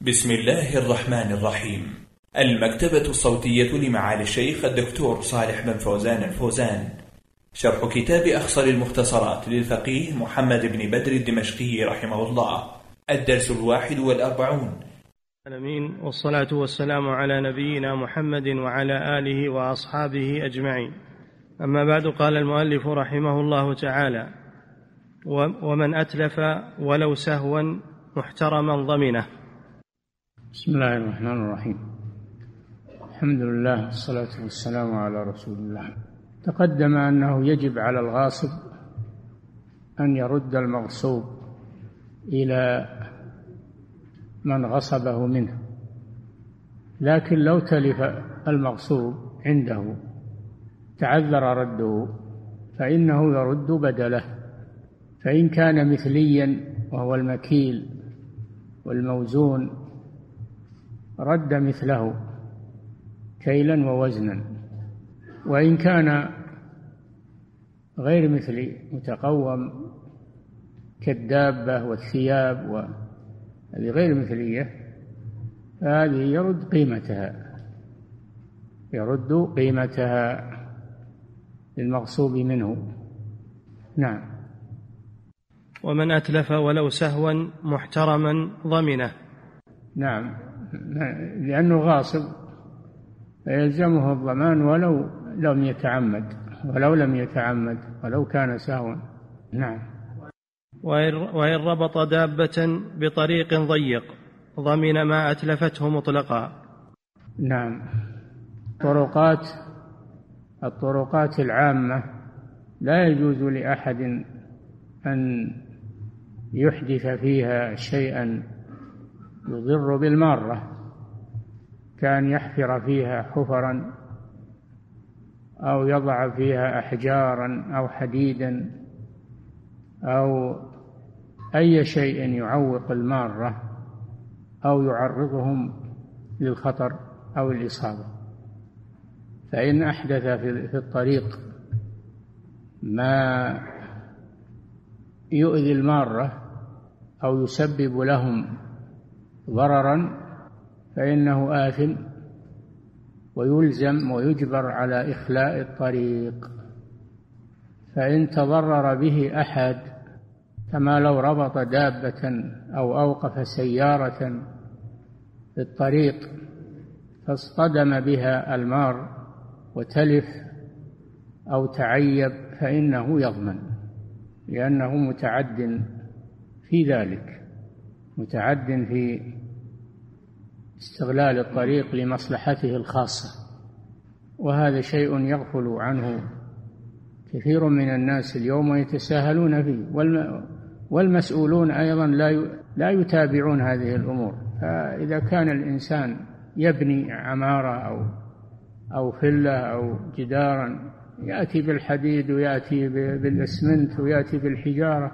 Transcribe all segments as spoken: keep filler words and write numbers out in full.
بسم الله الرحمن الرحيم. المكتبة الصوتية لمعالي الشيخ الدكتور صالح بن فوزان الفوزان، شرح كتاب أخصر المختصرات للفقيه محمد بن بدر الدمشقي رحمه الله، الدرس الواحد والأربعون. العالمين، والصلاة والسلام على نبينا محمد وعلى آله وأصحابه أجمعين. أما بعد، قال المؤلف رحمه الله تعالى: ومن أتلف ولو سهوا محترما ضمنه. بسم الله الرحمن الرحيم. الحمد لله والصلاة والسلام على رسول الله. تقدم أنه يجب على الغاصب أن يرد المغصوب إلى من غصبه منه، لكن لو تلف المغصوب عنده تعذر رده فإنه يرد بدله، فإن كان مثليا وهو المكيل والموزون رد مثله كيلا ووزنا، وإن كان غير مثلي متقوم كالدابة والثياب وهذه غير مثلية فهذه يرد قيمتها يرد قيمتها للمغصوب منه. نعم. ومن أتلف ولو سهوا محترما ضمنه. نعم، لأنه غاصب فيلزمه الضمان ولو لم يتعمد ولو لم يتعمد ولو كان سهوا. نعم. وإن ربط دابة بطريق ضيق ضمن ما أتلفته مطلقا. نعم. طرقات الطرقات العامة لا يجوز لأحد أن يحدث فيها شيئا يضر بالمارة، كان يحفر فيها حفرا أو يضع فيها أحجارا أو حديدا أو أي شيء يعوق المارة أو يعرضهم للخطر أو الإصابة. فإن أحدث في الطريق ما يؤذي المارة أو يسبب لهم ضررا فإنه آثم ويلزم ويجبر على إخلاء الطريق. فإن تضرر به أحد كما لو ربط دابة أو أوقف سيارة في الطريق فاصطدم بها المار وتلف أو تعيب فإنه يضمن، لأنه متعد في ذلك، متعد في استغلال الطريق لمصلحته الخاصة، وهذا شيء يغفل عنه كثير من الناس اليوم ويتساهلون فيه، والمسؤولون أيضا لا يتابعون هذه الأمور. فإذا كان الإنسان يبني عمارة أو أو فلة أو جدارا يأتي بالحديد ويأتي بالإسمنت ويأتي بالحجارة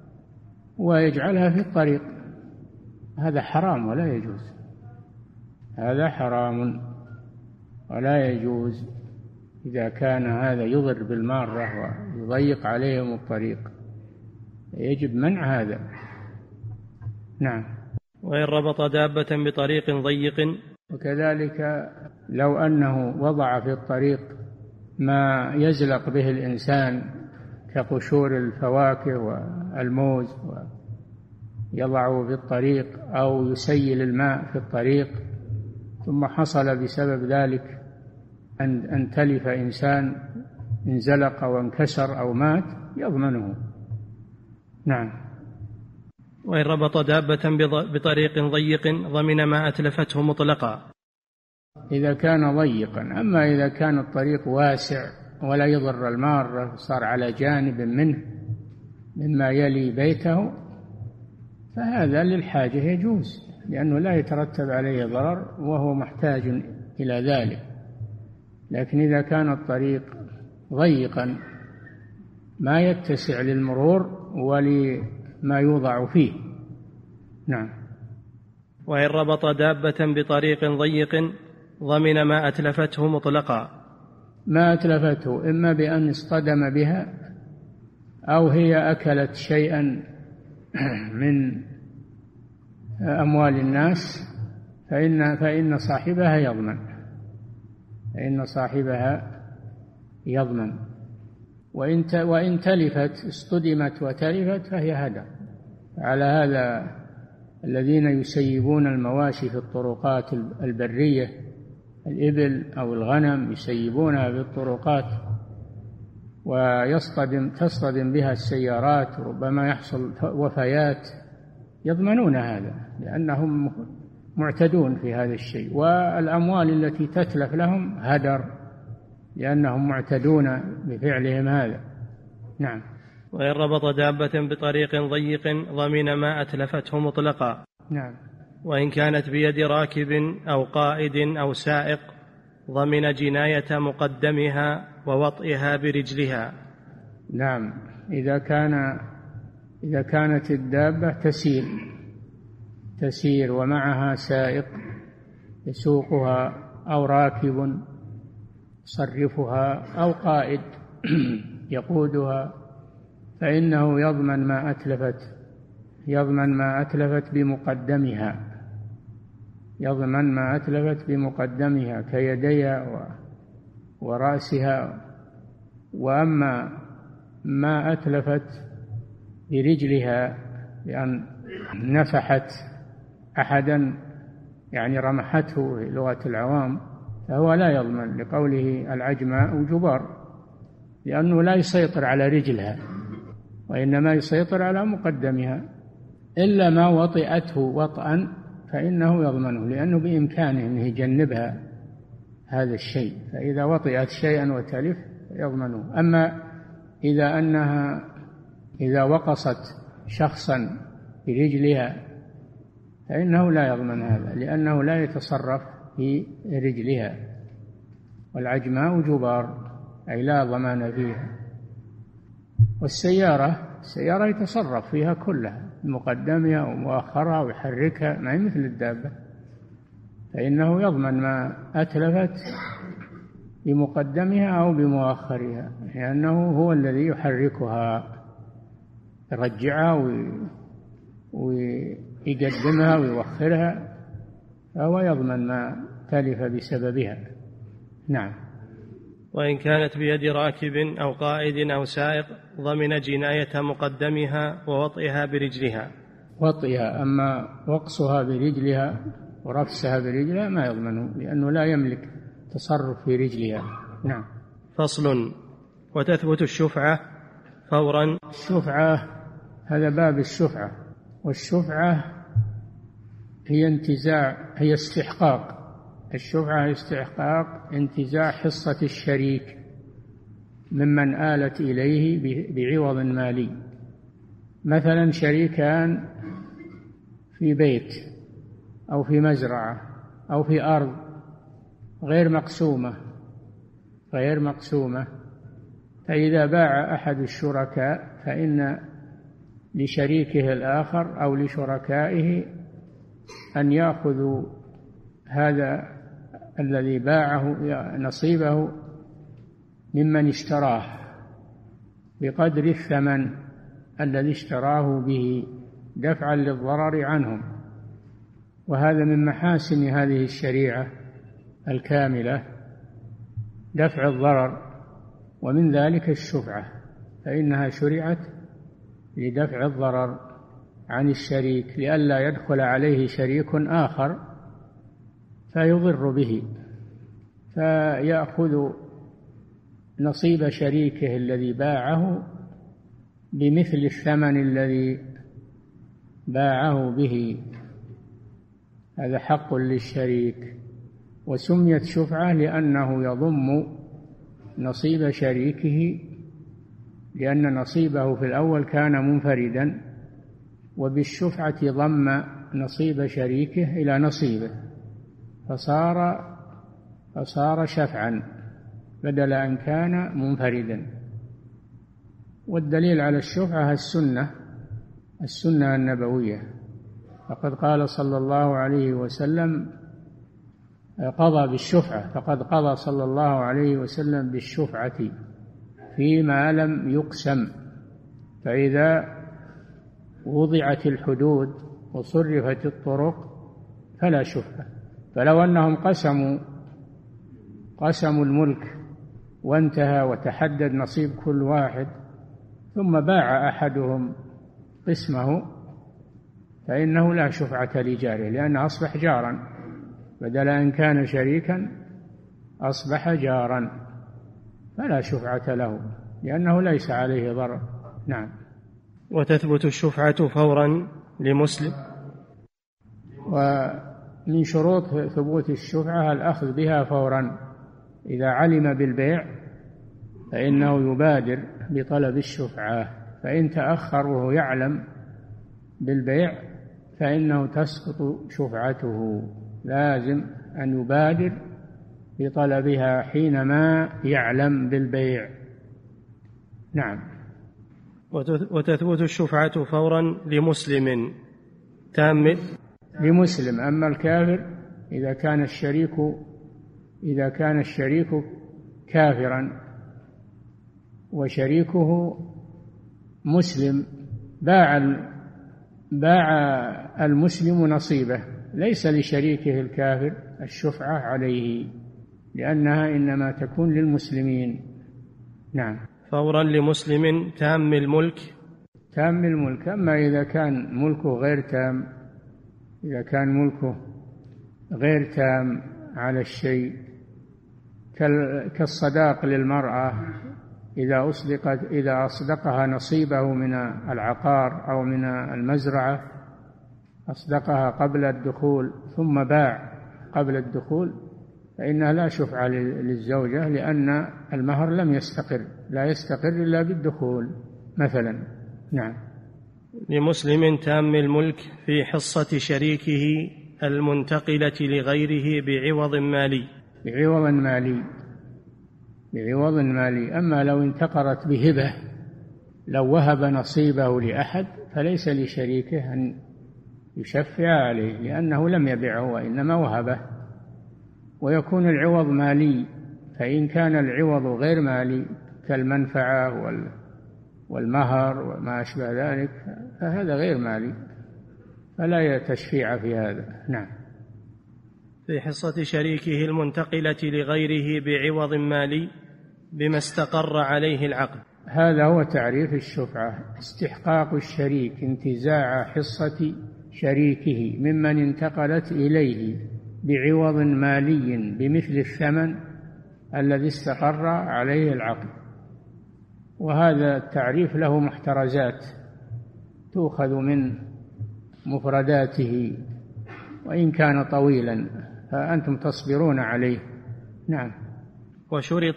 ويجعلها في الطريق، هذا حرام ولا يجوز، هذا حرام ولا يجوز إذا كان هذا يضر بالمارة ويضيق عليهم الطريق، يجب منع هذا. نعم. وإن ربط دابة بطريق ضيق. وكذلك لو أنه وضع في الطريق ما يزلق به الإنسان كقشور الفواكه والموز ويضعه في الطريق أو يسيل الماء في الطريق ثم حصل بسبب ذلك أن أن تلف إنسان انزلق وانكسر أو مات يضمنه. نعم. وإن ربط دابة بطريق ضيق ضمن ما أتلفته مطلقا. إذا كان ضيقا. أما إذا كان الطريق واسع ولا يضر المارة صار على جانب منه مما يلي بيته فهذا للحاجة يجوز، لأنه لا يترتب عليه ضرر وهو محتاج إلى ذلك. لكن إذا كان الطريق ضيقا ما يتسع للمرور ولما يوضع فيه. نعم. وإن ربط دابة بطريق ضيق ضمن ما أتلفته مطلقا. ما أتلفته إما بأن اصطدم بها أو هي أكلت شيئا من أموال الناس فإن فإن صاحبها يضمن فإن صاحبها يضمن وإن وإن تلفت اصطدمت وتلفت فهي هدر. على هذا الذين يسيبون المواشي في الطرقات البرية، الإبل أو الغنم يسيبونها في الطرقات ويصطدم تصطدم بها السيارات، ربما يحصل وفيات، يضمنون هذا لأنهم معتدون في هذا الشيء. والأموال التي تتلف لهم هدر لأنهم معتدون بفعلهم هذا. نعم. وإن ربط دابة بطريق ضيق ضمن ما أتلفته مطلقا. نعم. وإن كانت بيد راكب أو قائد أو سائق ضمن جناية مقدمها ووطئها برجلها. نعم. إذا كان إذا كانت الدابة تسير تسير ومعها سائق يسوقها أو راكب يصرفها أو قائد يقودها، فإنه يضمن ما أتلفت يضمن ما أتلفت بمقدمها يضمن ما أتلفت بمقدمها كيديها ورأسها. وأما ما أتلفت برجلها بأن نفحت أحدا يعني رمحته في لغة العوام فهو لا يضمن، لقوله العجماء جبار، لأنه لا يسيطر على رجلها وإنما يسيطر على مقدمها. إلا ما وطئته وطئا فإنه يضمنه، لأنه بإمكانه أن يجنبها هذا الشيء، فإذا وطئت شيئا وتلف يضمنه. أما إذا أنها إذا وقصت شخصا برجلها فإنه لا يضمن هذا، لأنه لا يتصرف في رجلها، والعجماء جبار أي لا ضمان فيها. والسيارة السيارة يتصرف فيها كلها، مقدمها ومؤخرها ويحركها، ما هي مثل الدابة، فإنه يضمن ما أتلفت بمقدمها أو بمؤخرها، لأنه هو الذي يحركها، يرجعها ويقدمها ويوخرها، فهو يضمن ما تلف بسببها. نعم. وإن كانت بيد راكب أو قائد أو سائق ضمن جناية مقدمها ووطئها برجلها. وطئها، أما وقصها برجلها ورفسها برجلها ما يضمنه، لأنه لا يملك تصرف في رجلها. نعم. فصل. وتثبت الشفعة فورا. الشفعة هذا باب الشفعة، والشفعة هي انتزاع هي استحقاق الشفعة استحقاق انتزاع حصة الشريك ممن آلت إليه بعوض مالي. مثلا شريكان في بيت أو في مزرعة أو في أرض غير مقسومة غير مقسومة فإذا باع أحد الشركاء فإن لشريكه الآخر أو لشركائه أن يأخذوا هذا الذي باعه نصيبه ممن اشتراه بقدر الثمن الذي اشتراه به دفعا للضرر عنهم. وهذا من محاسن هذه الشريعة الكاملة دفع الضرر، ومن ذلك الشفعة، فإنها شرعت لدفع الضرر عن الشريك لئلا يدخل عليه شريك آخر فيضر به، فيأخذ نصيب شريكه الذي باعه بمثل الثمن الذي باعه به. هذا حق للشريك. وسميت شفعة لأنه يضم نصيب شريكه، لأن نصيبه في الأول كان منفردا، وبالشفعة ضم نصيب شريكه إلى نصيبه فصار فصار شفعا بدل أن كان منفردا. والدليل على الشفعة السنة السنة النبوية، فقد قال صلى الله عليه وسلم قضى بالشفعة فقد قضى صلى الله عليه وسلم بالشفعة فيما لم يقسم. فإذا وضعت الحدود وصرفت الطرق فلا شفعة. فلو أنهم قسموا قسموا الملك وانتهى وتحدد نصيب كل واحد ثم باع أحدهم قسمه فإنه لا شفعة لجاره، لأنه أصبح جارا، بدل أن كان شريكا أصبح جارا، فلا شفعة له لأنه ليس عليه ضرر. نعم. وتثبت الشفعة فورا لمسلم. ومن شروط ثبوت الشفعة الأخذ بها فورا، إذا علم بالبيع فإنه يبادر بطلب الشفعة، فإن تأخر وهو يعلم بالبيع فإنه تسقط شفعته، لازم أن يبادر بطلبها حينما يعلم بالبيع. نعم. وتثبت الشفعة فورا لمسلم تام لمسلم. أما الكافر إذا كان الشريك إذا كان الشريك كافرا وشريكه مسلم باع باع المسلم نصيبه، ليس لشريكه الكافر الشفعة عليه، لأنها إنما تكون للمسلمين. نعم. فورا لمسلم تام الملك. تام الملك. أما إذا كان ملكه غير تام، إذا كان ملكه غير تام على الشيء كالصداق للمرأة، إذا أصدقت إذا أصدقها نصيبه من العقار أو من المزرعة، أصدقها قبل الدخول ثم باع قبل الدخول، فإنها لا شفعة للزوجة، لأن المهر لم يستقر، لا يستقر إلا بالدخول مثلا. نعم. لمسلم تام الملك في حصة شريكه المنتقلة لغيره بعوض مالي. بعوض مالي بعوض مالي. أما لو انتقرت بهبة، لو وهب نصيبه لأحد فليس لشريكه أن يشفع عليه، لأنه لم يبعه وإنما وهبه، ويكون العوض مالي. فإن كان العوض غير مالي كالمنفعة والمهر وما أشبه ذلك فهذا غير مالي، فلا تشفيع في هذا. نعم. في حصة شريكه المنتقلة لغيره بعوض مالي بما استقر عليه العقد. هذا هو تعريف الشفعة: استحقاق الشريك انتزاع حصة شريكه ممن انتقلت إليه بعوض مالي بمثل الثمن الذي استقر عليه العقد. وهذا التعريف له محترزات تؤخذ من مفرداته، وإن كان طويلا فأنتم تصبرون عليه. نعم. وشرط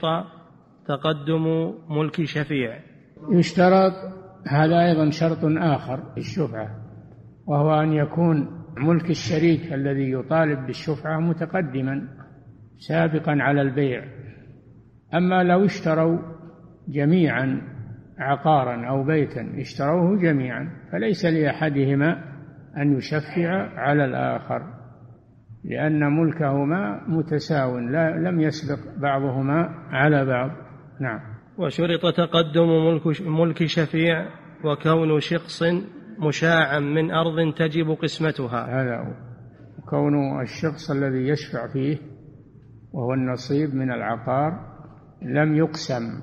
تقدم ملك شفيع. يشترط هذا أيضا شرط آخر الشفعة، وهو أن يكون ملك الشريك الذي يطالب بالشفعة متقدما سابقا على البيع. أما لو اشتروا جميعا عقارا أو بيتا، اشتروه جميعا، فليس لأحدهما أن يشفع على الآخر، لأن ملكهما متساو، لا لم يسبق بعضهما على بعض. نعم. وشرط تقدم ملك ملك شفيع وكون شخص مشاعا من أرض تجب قسمتها. هذا هو كون الشخص الذي يشفع فيه وهو النصيب من العقار لم يقسم،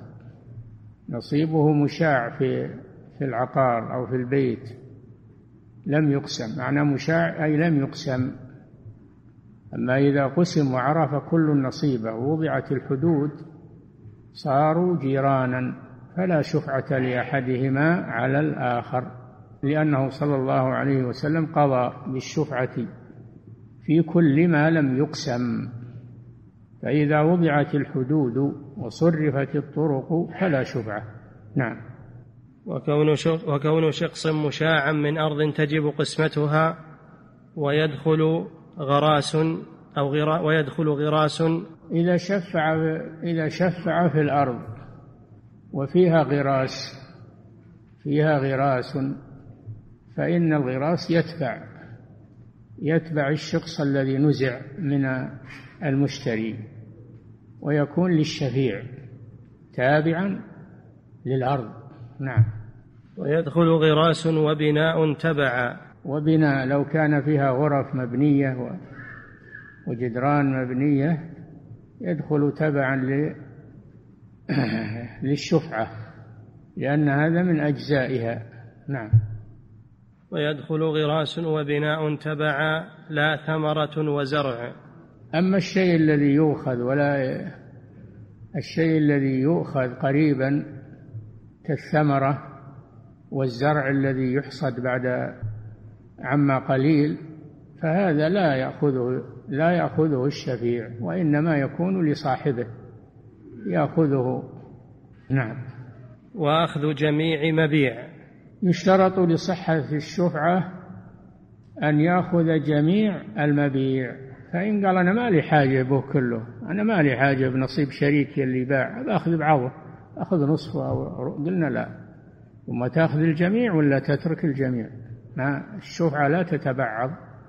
نصيبه مشاع في في العقار أو في البيت، لم يقسم. معنى مشاع أي لم يقسم. أما إذا قسم وعرف كل نصيبه ووضعت الحدود صاروا جيرانا، فلا شفعة لأحدهما على الآخر، لأنه صلى الله عليه وسلم قضى بالشفعة في كل ما لم يقسم. فإذا وضعت الحدود وصرفت الطرق فلا شفعة. نعم. وكون شخص مشاعا من أرض تجب قسمتها ويدخل غراس أو غرا ويدخل غراس إذا شفع إذا شفع في الأرض وفيها غراس فيها غراس فإن الغراس يتبع يتبع الشخص الذي نزع من المشتري، ويكون للشفيع تابعا للأرض. نعم. ويدخل غراس وبناء تبعا. وبناء لو كان فيها غرف مبنية وجدران مبنية يدخل تبعا للشفعة، لأن هذا من أجزائها. نعم. ويدخل غراس وبناء تبعا لا ثمرة وزرع. أما الشيء الذي يؤخذ ولا الشيء الذي يؤخذ قريبا كالثمرة والزرع الذي يحصد بعد عما قليل، فهذا لا يأخذه لا يأخذه الشفيع، وإنما يكون لصاحبه يأخذه. نعم. وأخذ جميع مبيع. يشترط لصحة الشفعة أن يأخذ جميع المبيع، فإن قال أنا ما لي حاجة به كله، أنا ما لي حاجة بنصيب شريكي اللي باع، بأخذ بعضه، أخذ نصفه أو قلنا لا، ثم تأخذ الجميع ولا تترك الجميع. ما الشفعة لا تتبعض.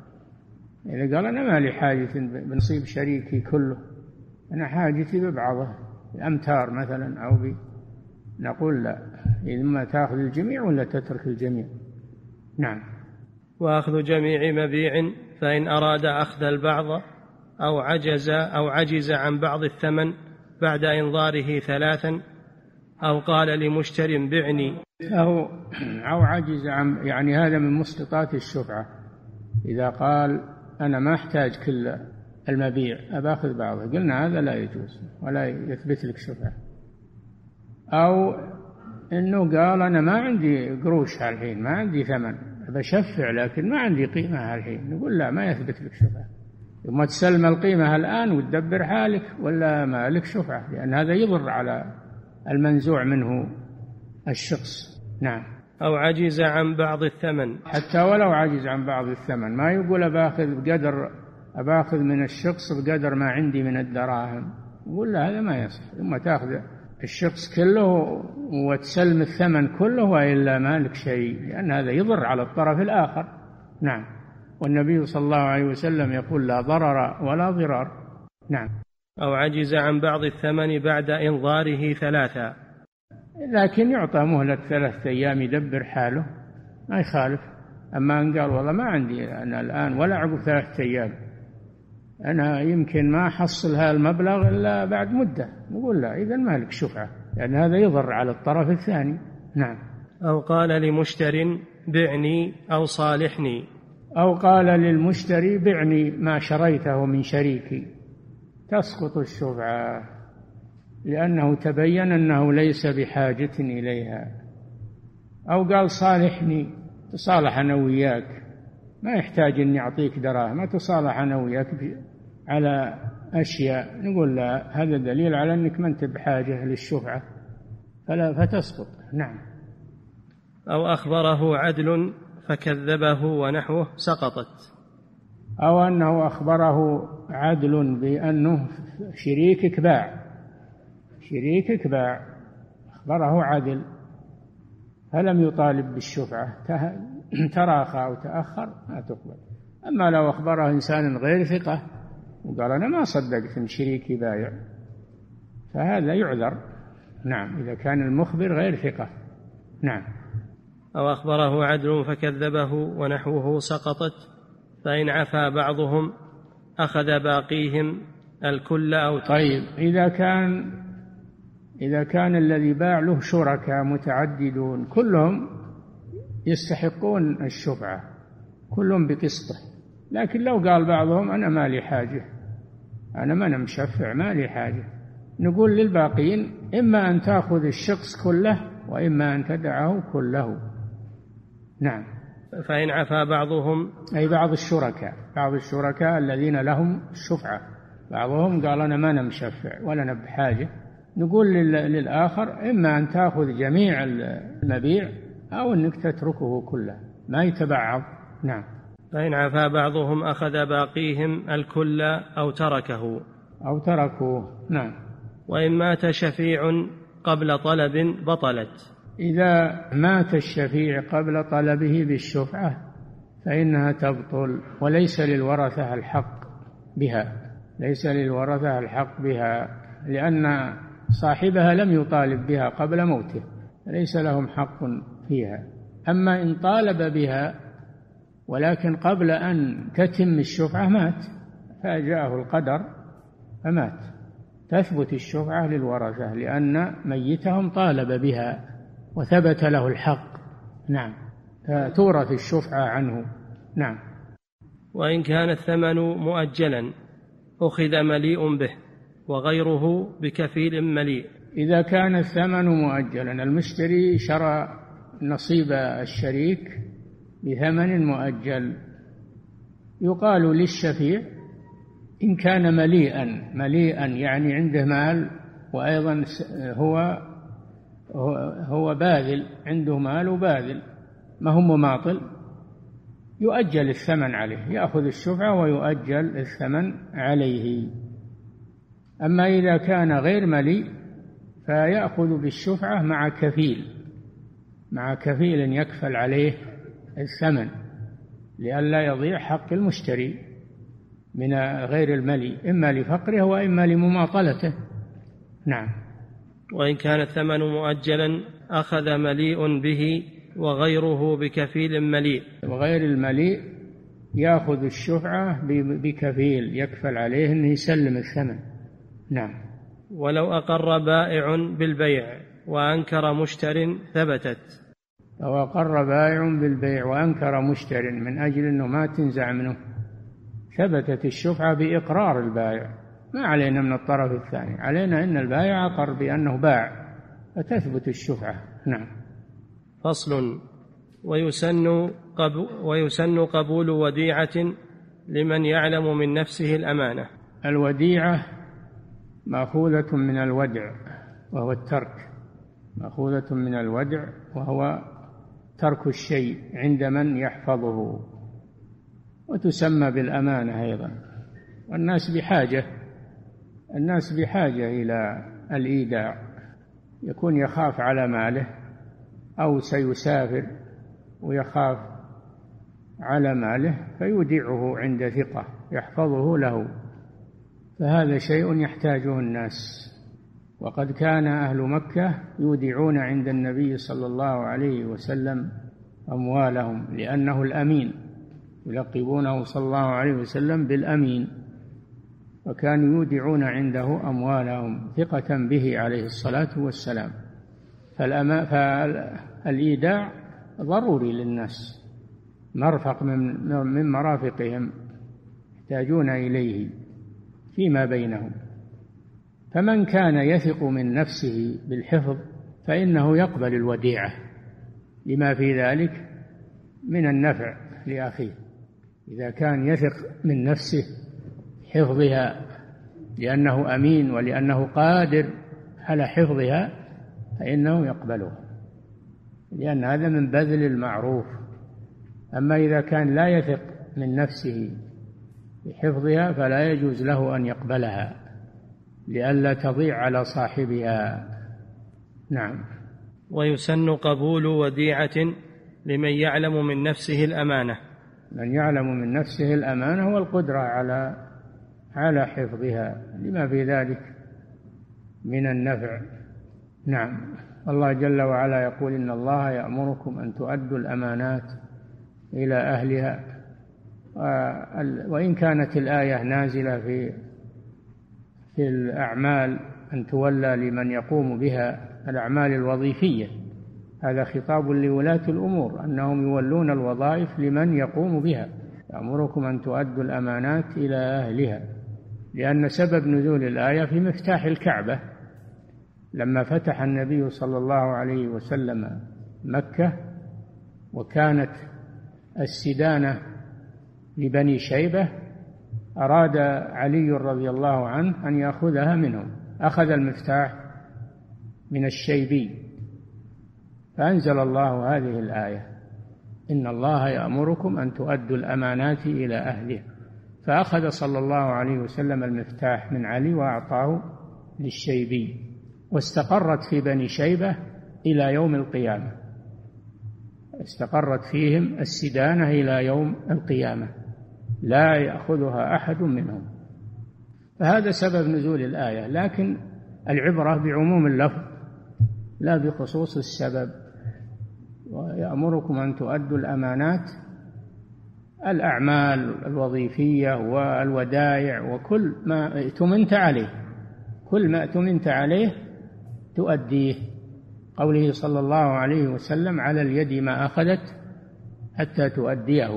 إذا قال أنا ما لي حاجة بنصيب شريكي كله، أنا حاجتي ببعضه بأمتار مثلا أو بي، نقول لا، إما تأخذ الجميع ولا تترك الجميع. نعم. وأخذ جميع مبيع، فإن أراد أخذ البعض أو عجز أو عجز عن بعض الثمن بعد إنظاره ثلاثا، أو قال لمشتر بعني، أو أو عجز عن، يعني هذا من مسقطات الشفعة. إذا قال أنا ما أحتاج كل المبيع أباخذ بعضه، قلنا هذا لا يجوز ولا يثبت لك شفعة. أو إنه قال أنا ما عندي قروش هالحين، ما عندي ثمن، بشفع لكن ما عندي قيمة هالحين، نقول لا، ما يثبت لك شفعة. ثم تسلم القيمة الآن وتدبر حالك ولا ما لك شفعة، لأن هذا يضر على المنزوع منه الشخص. نعم. أو عجز عن بعض الثمن، حتى ولو عجز عن بعض الثمن، ما يقول أباخذ بقدر أباخذ من الشخص بقدر ما عندي من الدراهم، يقول لا، هذا ما يصح. ثم تأخذ الشخص كله وتسلم الثمن كله، وإلا ما لك شيء، لأن هذا يضر على الطرف الآخر. نعم. والنبي صلى الله عليه وسلم يقول لا ضرر ولا ضرار. نعم. أو عجز عن بعض الثمن بعد إنظاره ثلاثا، لكن يعطى مهلة ثلاثة أيام يدبر حاله، ما يخالف. أما أن قال والله ما عندي أنا الآن ولا عقب ثلاثة أيام، أنا يمكن ما أحصل هذا المبلغ إلا بعد مدة، نقول لا، إذن ما لك شفعة، لأن يعني هذا يضر على الطرف الثاني. نعم. أو قال لمشتر بعني أو صالحني، أو قال للمشتري بعني ما شريته من شريكي، تسقط الشفعة، لأنه تبين أنه ليس بحاجة إليها. أو قال صالحني، تصالح أنا وياك، ما يحتاج أن يعطيك دراهم، ما تصالح أنا وياك على أشياء، نقول لا، هذا دليل على أنك ما أنت بحاجة للشفعة، فلا فتسقط. نعم. أو أخبره عدل فكذبه ونحوه سقطت. أو أنه أخبره عدل بأنه شريكك باع، شريكك باع، أخبره عدل فلم يطالب بالشفعة، تراخى أو تأخر ما تقبل. أما لو أخبره إنسان غير ثقة وقال أنا ما صدقت إن شريكي بايع، فهذا يعذر. نعم، إذا كان المخبر غير ثقة. نعم. أو أخبره عدل فكذبه ونحوه سقطت، فإن عفا بعضهم أخذ باقيهم الكل أو طيب. إذا كان إذا كان الذي باع له شركاء متعددون كلهم يستحقون الشفعة، كلهم بقسطه، لكن لو قال بعضهم أنا ما لي حاجة، أنا ما أنا مشفع، ما لي حاجة، نقول للباقين إما أن تأخذ الشخص كله وإما أن تدعه كله. نعم. فإن عفا بعضهم، أي بعض الشركاء، بعض الشركاء الذين لهم الشفعة، بعضهم قال أنا ما أنا مشفع ولا أنا بحاجة، نقول للآخر إما أن تأخذ جميع المبيع أو أنك تتركه كله، ما يتبعض. نعم. فإن عفا بعضهم أخذ باقيهم الكل أو تركه أو تركوه. نعم. وإن مات شفيع قبل طلب بطلت. إذا مات الشفيع قبل طلبه بالشفعة فإنها تبطل، وليس للورثة الحق بها، ليس للورثة الحق بها، لأن صاحبها لم يطالب بها قبل موته، ليس لهم حق فيها. أما إن طالب بها ولكن قبل أن تتم الشفعة مات، فجاءه القدر فمات، تثبت الشفعة للورثة لأن ميتهم طالب بها وثبت له الحق. نعم، تورث الشفعة عنه. نعم. وإن كان الثمن مؤجلا أخذ مليء به وغيره بكفيل مليء. إذا كان الثمن مؤجلا، المشتري شرى نصيب الشريك بثمن مؤجل، يقال للشفيع إن كان مليئا مليئا يعني عنده مال وأيضا هو هو باذل، عنده مال وباذل ما هو مماطل، يؤجل الثمن عليه، يأخذ الشفعة ويؤجل الثمن عليه. أما إذا كان غير مليء فيأخذ بالشفعة مع كفيل مع كفيل يكفل عليه الثمن لئلا يضيع حق المشتري من غير المليء، إما لفقره وإما لمماطلته. نعم. وإن كان الثمن مؤجلا أخذ مليء به وغيره بكفيل مليء. وغير المليء يأخذ الشفعة بكفيل يكفل عليه أنه يسلم الثمن. نعم. ولو أقر بائع بالبيع وأنكر مشتر ثبتت. لو أقر بائع بالبيع وأنكر مشتر من أجل أنه ما تنزع منه ثبتت الشفعة بإقرار البائع، ما علينا من الطرف الثاني، علينا أن البائع أقر بأنه باع فتثبت الشفعة. نعم. فصل. ويسن, قبو ويسن قبول وديعة لمن يعلم من نفسه الأمانة. الوديعة مأخوذة من الودع وهو الترك، مأخوذة من الودع وهو ترك الشيء عند من يحفظه، وتسمى بالأمانة أيضا. والناس بحاجة الناس بحاجة إلى الإيداع، يكون يخاف على ماله أو سيسافر ويخاف على ماله فيودعه عند ثقة يحفظه له، فهذا شيء يحتاجه الناس. وقد كان أهل مكة يودعون عند النبي صلى الله عليه وسلم أموالهم لأنه الأمين، يلقبونه صلى الله عليه وسلم بالأمين، وكانوا يودعون عنده أموالهم ثقة به عليه الصلاة والسلام. فالإيداع ضروري للناس، مرفق من مرافقهم يحتاجون إليه فيما بينهم. فمن كان يثق من نفسه بالحفظ فإنه يقبل الوديعة لما في ذلك من النفع لأخيه. إذا كان يثق من نفسه حفظها لأنه أمين ولأنه قادر على حفظها فإنه يقبلها، لأن هذا من بذل المعروف. أما إذا كان لا يثق من نفسه بحفظها فلا يجوز له أن يقبلها لئلا تضيع على صاحبها. نعم. ويسن قبول وديعة لمن يعلم من نفسه الأمانة. من يعلم من نفسه الأمانة والقدرة على على حفظها لما في ذلك من النفع. نعم. الله جل وعلا يقول إن الله يأمركم أن تؤدوا الأمانات إلى أهلها. وإن كانت الآية نازلة في في الأعمال أن تولى لمن يقوم بها الأعمال الوظيفية، هذا خطاب لولاة الأمور أنهم يولون الوظائف لمن يقوم بها. يأمركم أن تؤدوا الأمانات إلى أهلها، لأن سبب نزول الآية في مفتاح الكعبة لما فتح النبي صلى الله عليه وسلم مكة وكانت السدانة لبني شيبة، أراد علي رضي الله عنه أن يأخذها منهم، أخذ المفتاح من الشيبي، فأنزل الله هذه الآية إن الله يأمركم أن تؤدوا الأمانات إلى أهلها، فأخذ صلى الله عليه وسلم المفتاح من علي وأعطاه للشيبي، واستقرت في بني شيبة إلى يوم القيامة، استقرت فيهم السدانة إلى يوم القيامة لا يأخذها أحد منهم. فهذا سبب نزول الآية، لكن العبرة بعموم اللفظ لا بخصوص السبب. ويأمركم أن تؤدوا الأمانات الأعمال الوظيفية والودائع وكل ما اؤتمنت عليه، كل ما اؤتمنت عليه تؤديه. قوله صلى الله عليه وسلم: على اليد ما أخذت حتى تؤديه.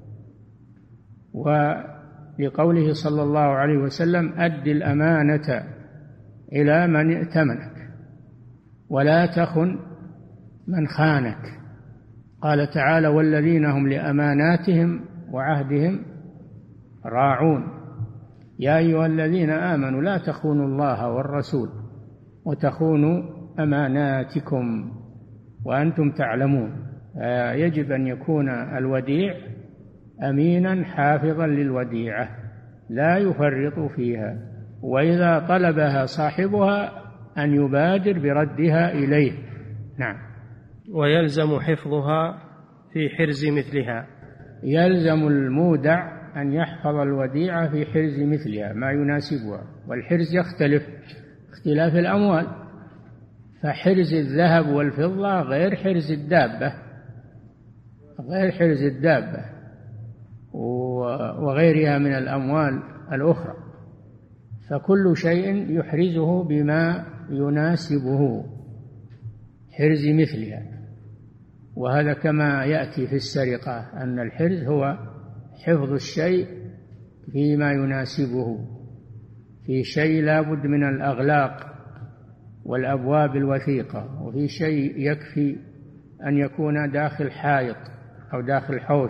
ولقوله صلى الله عليه وسلم: أد الأمانة إلى من ائتمنك ولا تخن من خانك. قال تعالى: والذين هم لأماناتهم وعهدهم راعون. يا أيها الذين آمنوا لا تخونوا الله والرسول وتخونوا أماناتكم وأنتم تعلمون. يجب أن يكون الوديع أمينا حافظا للوديعة لا يفرط فيها، وإذا طلبها صاحبها أن يبادر بردها إليه. نعم. ويلزم حفظها في حرز مثلها. يلزم المودع أن يحفظ الوديعة في حرز مثلها ما يناسبها، والحرز يختلف اختلاف الأموال، فحرز الذهب والفضة غير حرز الدابة، غير حرز الدابة وغيرها من الأموال الأخرى، فكل شيء يحرزه بما يناسبه حرز مثلها. وهذا كما يأتي في السرقة أن الحرز هو حفظ الشيء فيما يناسبه، في شيء لا بد من الأغلاق والأبواب الوثيقة، وفي شيء يكفي أن يكون داخل حائط أو داخل حوش.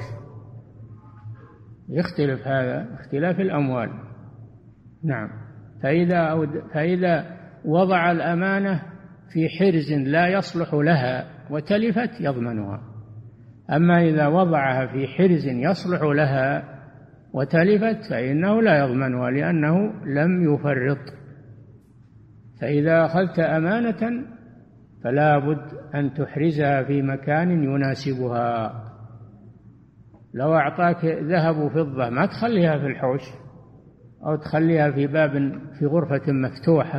يختلف هذا اختلاف الأموال. نعم. فإذا, فإذا وضع الأمانة في حرز لا يصلح لها وتلفت يضمنها، أما إذا وضعها في حرز يصلح لها وتلفت فإنه لا يضمنها لأنه لم يفرط. فإذا أخذت أمانة فلا بد أن تحرزها في مكان يناسبها. لو أعطاك ذهب وفضة ما تخليها في الحوش أو تخليها في باب في غرفة مفتوحة،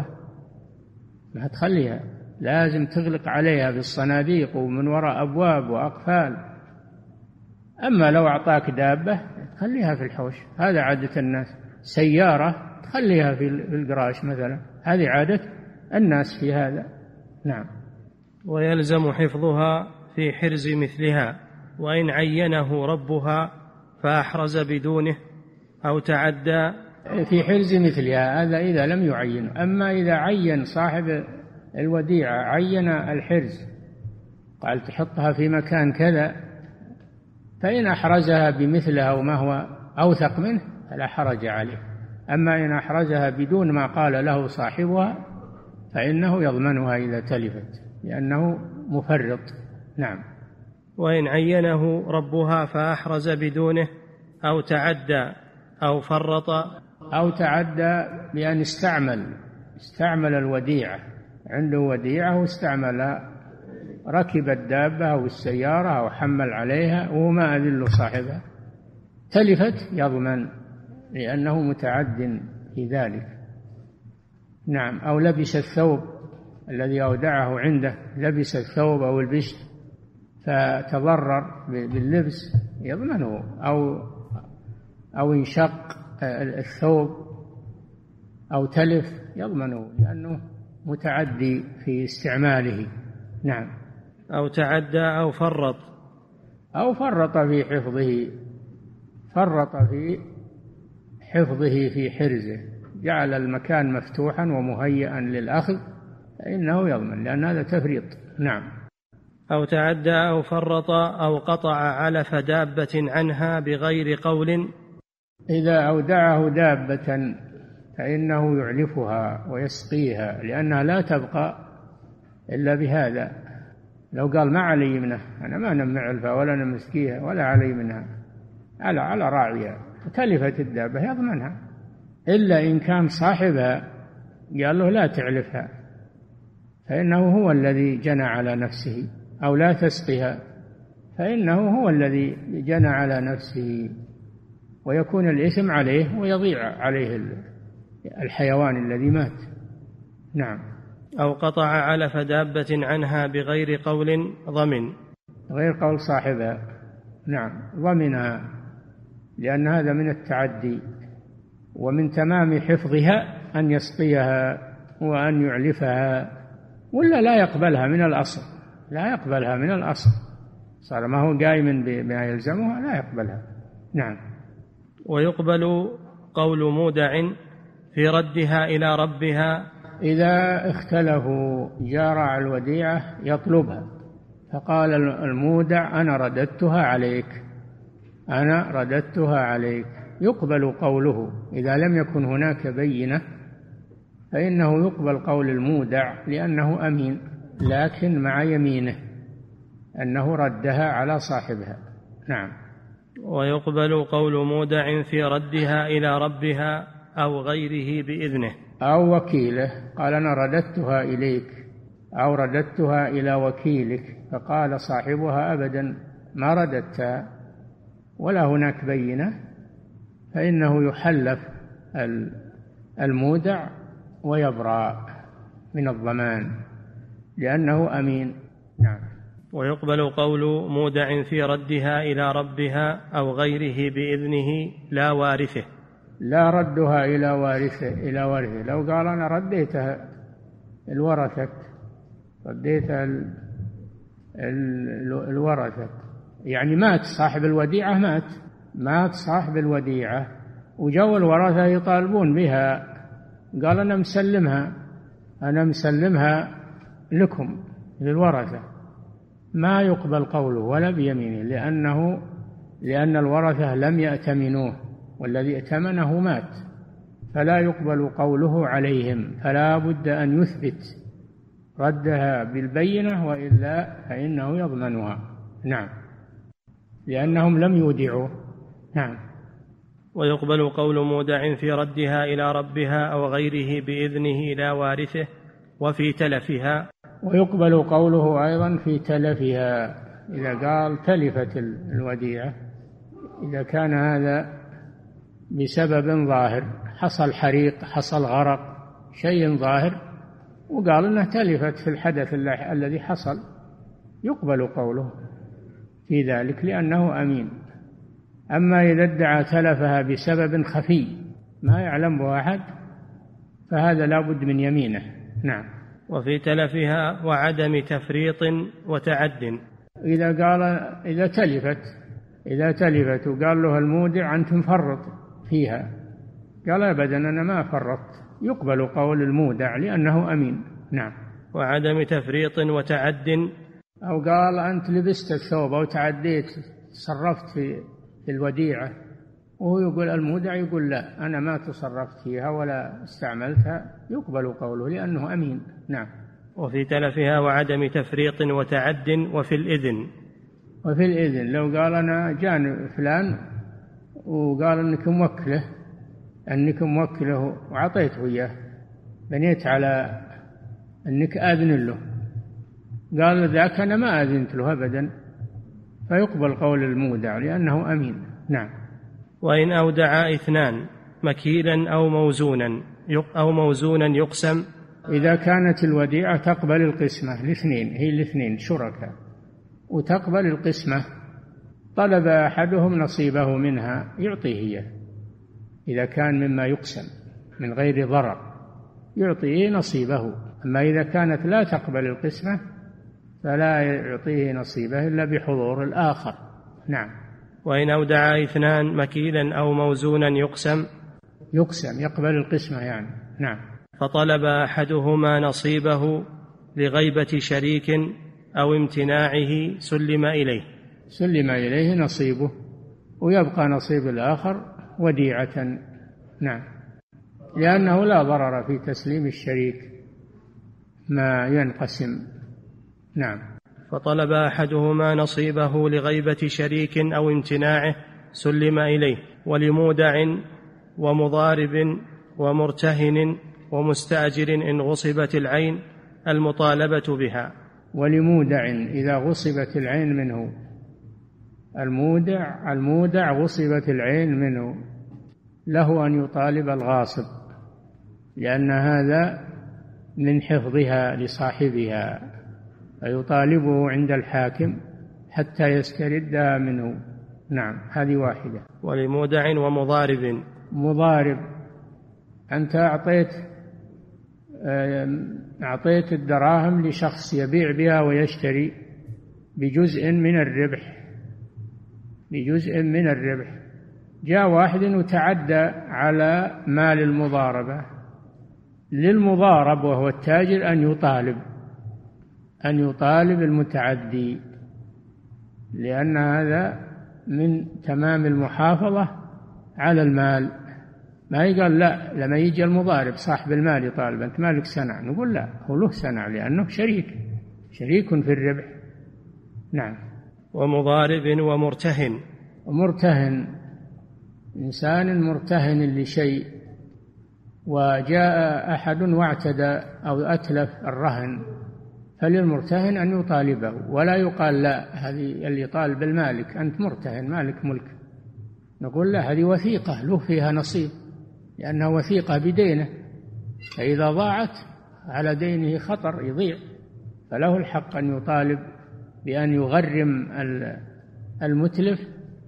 ما تخليها، لازم تغلق عليها بالصناديق ومن وراء أبواب وأقفال. أما لو أعطاك دابة تخليها في الحوش، هذا عادة الناس. سيارة تخليها في الجراج مثلا، هذه عادة الناس في هذا. نعم. ويلزم حفظها في حرز مثلها، وإن عينه ربها فأحرز بدونه أو تعدى في حرز مثلها، هذا إذا لم يعين. أما إذا عين صاحب الوديعة عين الحرز قال تحطها في مكان كذا، فإن أحرزها بمثلها وما هو أوثق منه فلا حرج عليه. أما إن أحرزها بدون ما قال له صاحبها فإنه يضمنها إذا تلفت لأنه مفرط. نعم. وإن عينه ربها فأحرز بدونه أو تعدى أو فرط أو تعدى بأن استعمل استعمل الوديعة، عنده وديعة واستعملها، ركب الدابة أو السيارة أو حمل عليها وهو ما أذل صاحبها، تلفت يضمن لأنه متعد في ذلك. نعم. أو لبس الثوب الذي أودعه عنده، لبس الثوب أو البشت فتضرر باللبس يضمنه، أو أو انشق الثوب أو تلف يضمنه لأنه متعدي في استعماله. نعم. أو تعدى أو فرط أو فرط في حفظه، فرط في حفظه في حرزه، جعل المكان مفتوحا ومهيئا للأخذ فإنه يضمن لأن هذا تفريط. نعم. أو تعدى أو فرط أو قطع علف دابة عنها بغير قول. إذا أودعه دابة فإنه يعلفها ويسقيها لأنها لا تبقى إلا بهذا. لو قال ما علي منها، أنا ما نمعلفها ولا نمسكيها ولا علي منها، على على راعيها، تلفت الدابة يضمنها، إلا إن كان صاحبها قال له لا تعلفها فإنه هو الذي جنى على نفسه، أو لا تسقيها فإنه هو الذي جنى على نفسه ويكون الإثم عليه ويضيع عليه الحيوان الذي مات. نعم. أو قطع علف دابة عنها بغير قول ضمن، غير قول صاحبها. نعم. ضمنها لأن هذا من التعدي، ومن تمام حفظها أن يسقيها وأن يعلفها، ولا لا يقبلها من الأصل، لا يقبلها من الأصل، صار ما هو قائم بما يلزمها لا يقبلها. نعم. ويقبل قول مودع في ردها إلى ربها إذا اختلفوا جارع الوديعة يطلبها، فقال المودع أنا رددتها عليك، أنا رددتها عليك، يقبل قوله. إذا لم يكن هناك بينة فإنه يقبل قول المودع لأنه أمين، لكن مع يمينه أنه ردها على صاحبها. نعم. ويقبل قول مودع في ردها إلى ربها أو غيره بإذنه، أو وكيله، قال أنا رددتها إليك أو رددتها إلى وكيلك، فقال صاحبها أبدا ما رددتها ولا هناك بينة، فإنه يحلف المودع ويبرأ من الضمان لأنه أمين. نعم. ويقبل قول مودع في ردها إلى ربها أو غيره بإذنه لا وارثه، لا ردها إلى وارثه إلى وارثه لو قال أنا رديتها الورثة، رديتها الورثة، يعني مات صاحب الوديعة، مات مات صاحب الوديعة وجو الورثة يطالبون بها، قال أنا مسلمها أنا مسلمها لكم للورثة، ما يقبل قوله ولا بيمينه، لأنه لأن الورثة لم يأتمنوه، والذي ائتمنه مات، فلا يقبل قوله عليهم، فلا بد أن يثبت ردها بالبينة، وإلا فإنه يضمنها. نعم، لأنهم لم يودعوا. نعم. ويقبل قول مودع في ردها إلى ربها أو غيره بإذنه لا وارثه وفي تلفها. ويقبل قوله أيضا في تلفها، إذا قال تلفت الوديعة، إذا كان هذا بسبب ظاهر، حصل حريق، حصل غرق، شيء ظاهر، وقال إنها تلفت في الحدث الذي حصل، يقبل قوله في ذلك لأنه أمين. أما إذا ادعى تلفها بسبب خفي ما يعلم به أحد فهذا لا بد من يمينه. نعم. وفي تلفها وعدم تفريط وتعد، إذا قال إذا تلفت إذا تلفت وقال له المودع أنت مفرط فيها، قال أبدا أنا ما فرطت، يقبل قول المودع لأنه أمين. نعم. وعدم تفريط وتعد، أو قال أنت لبست الثوب أو تعديت تصرفت في الوديعة، وهو يقول المودع يقول لا أنا ما تصرفت فيها ولا استعملتها، يقبل قوله لأنه أمين. نعم. وفي تلفها وعدم تفريط وتعد وفي الإذن. وفي الإذن لو قال أنا جاني فلان وقال أنك موكله أنك موكله وعطيته إياه، بنيت على أنك آذن له، قال ذاك أنا ما آذنت له أبدا، فيقبل قول المودع لأنه أمين. نعم. وإن أودع اثنان مكيلا أو موزونا أو موزونا يقسم، إذا كانت الوديعة تقبل القسمة الاثنين، هي الاثنين شركاء وتقبل القسمة، طلب أحدهم نصيبه منها يعطيه إياه، إذا كان مما يقسم من غير ضرر يعطيه نصيبه. أما إذا كانت لا تقبل القسمة فلا يعطيه نصيبه إلا بحضور الآخر. نعم. وإن أودع اثنان مكيلا أو موزونا يقسم، يقسم يقبل القسمة يعني. نعم. فطلب أحدهما نصيبه لغيبة شريك أو امتناعه سلم إليه، سلم إليه نصيبه ويبقى نصيب الآخر وديعة. نعم. لأنه لا ضرر في تسليم الشريك ما ينقسم. نعم. فطلب أحدهما نصيبه لغيبة شريك أو امتناعه سلم إليه، ولمودع ومضارب ومرتهن ومستأجر إن غصبت العين المطالبة بها. ولمودع إذا غصبت العين منه، المودع المودع غصبت العين منه، له أن يطالب الغاصب، لأن هذا من حفظها لصاحبها، فيطالبه عند الحاكم حتى يستردها منه نعم هذه واحدة. ولمودع ومضارب. مضارب أنت أعطيت أعطيت الدراهم لشخص يبيع بها ويشتري بجزء من الربح بجزء من الربح جاء واحد وتعدى على مال المضاربة، للمضارب وهو التاجر أن يطالب أن يطالب المتعدي، لأن هذا من تمام المحافظة على المال. ما يقال لا، لما يجي المضارب صاحب المال يطالب أنت مالك سنع، نقول لا، هو له سنع لأنه شريك شريك في الربح. نعم. ومضارب ومرتهن. ومرتهن إنسان مرتهن لشيء وجاء أحد واعتدى أو أتلف الرهن، فللمرتهن أن يطالبه، ولا يقال لا هذه اللي طالب المالك أنت مرتهن مالك ملك، نقول لا، هذه وثيقة له فيها نصيب لأنها وثيقة بدينه، فإذا ضاعت على دينه خطر يضيع، فله الحق أن يطالب بأن يغرم المتلف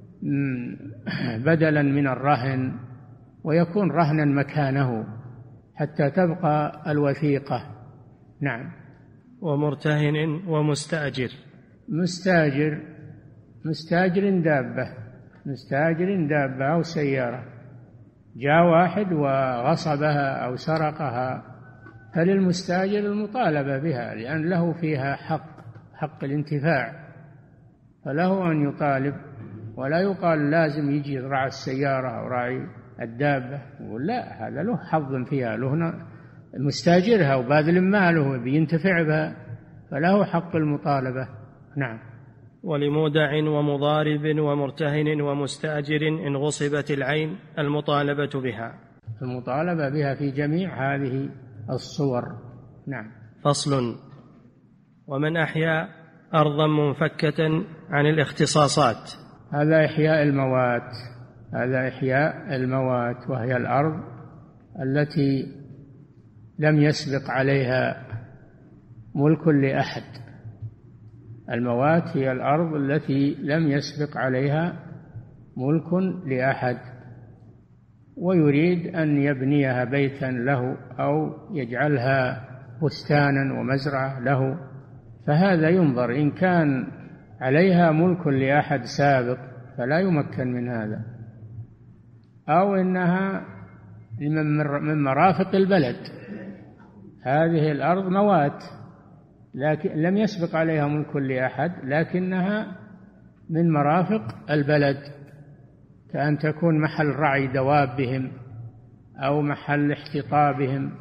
بدلا من الرهن ويكون رهنا مكانه حتى تبقى الوثيقة. نعم. ومرتهن ومستأجر. مستاجر مستاجر دابة مستاجر دابة أو سيارة، جاء واحد وغصبها أو سرقها، فللمستاجر المطالبة بها لأن له فيها حق حق الانتفاع، فله أن يطالب، ولا يقال لازم يجي راعي السيارة أو راعي الدابة، ولا، هذا له حظ فيها، له مستاجرها وباذل ماله بينتفع بها، فله حق المطالبة. نعم. ولمودع ومضارب ومرتهن ومستأجر إن غصبت العين المطالبة بها. المطالبة بها في جميع هذه الصور. نعم. فصل. ومن أحيا أرضا منفكة عن الاختصاصات. هذا إحياء الموات هذا إحياء الموات وهي الأرض التي لم يسبق عليها ملك لأحد. الموات هي الأرض التي لم يسبق عليها ملك لأحد، ويريد أن يبنيها بيتا له أو يجعلها بستانا ومزرعة له، فهذا ينظر، إن كان عليها ملك لأحد سابق فلا يمكن من هذا، أو إنها من مرافق البلد. هذه الأرض موات لكن لم يسبق عليها ملك لأحد، لكنها من مرافق البلد، كأن تكون محل رعي دوابهم أو محل احتطابهم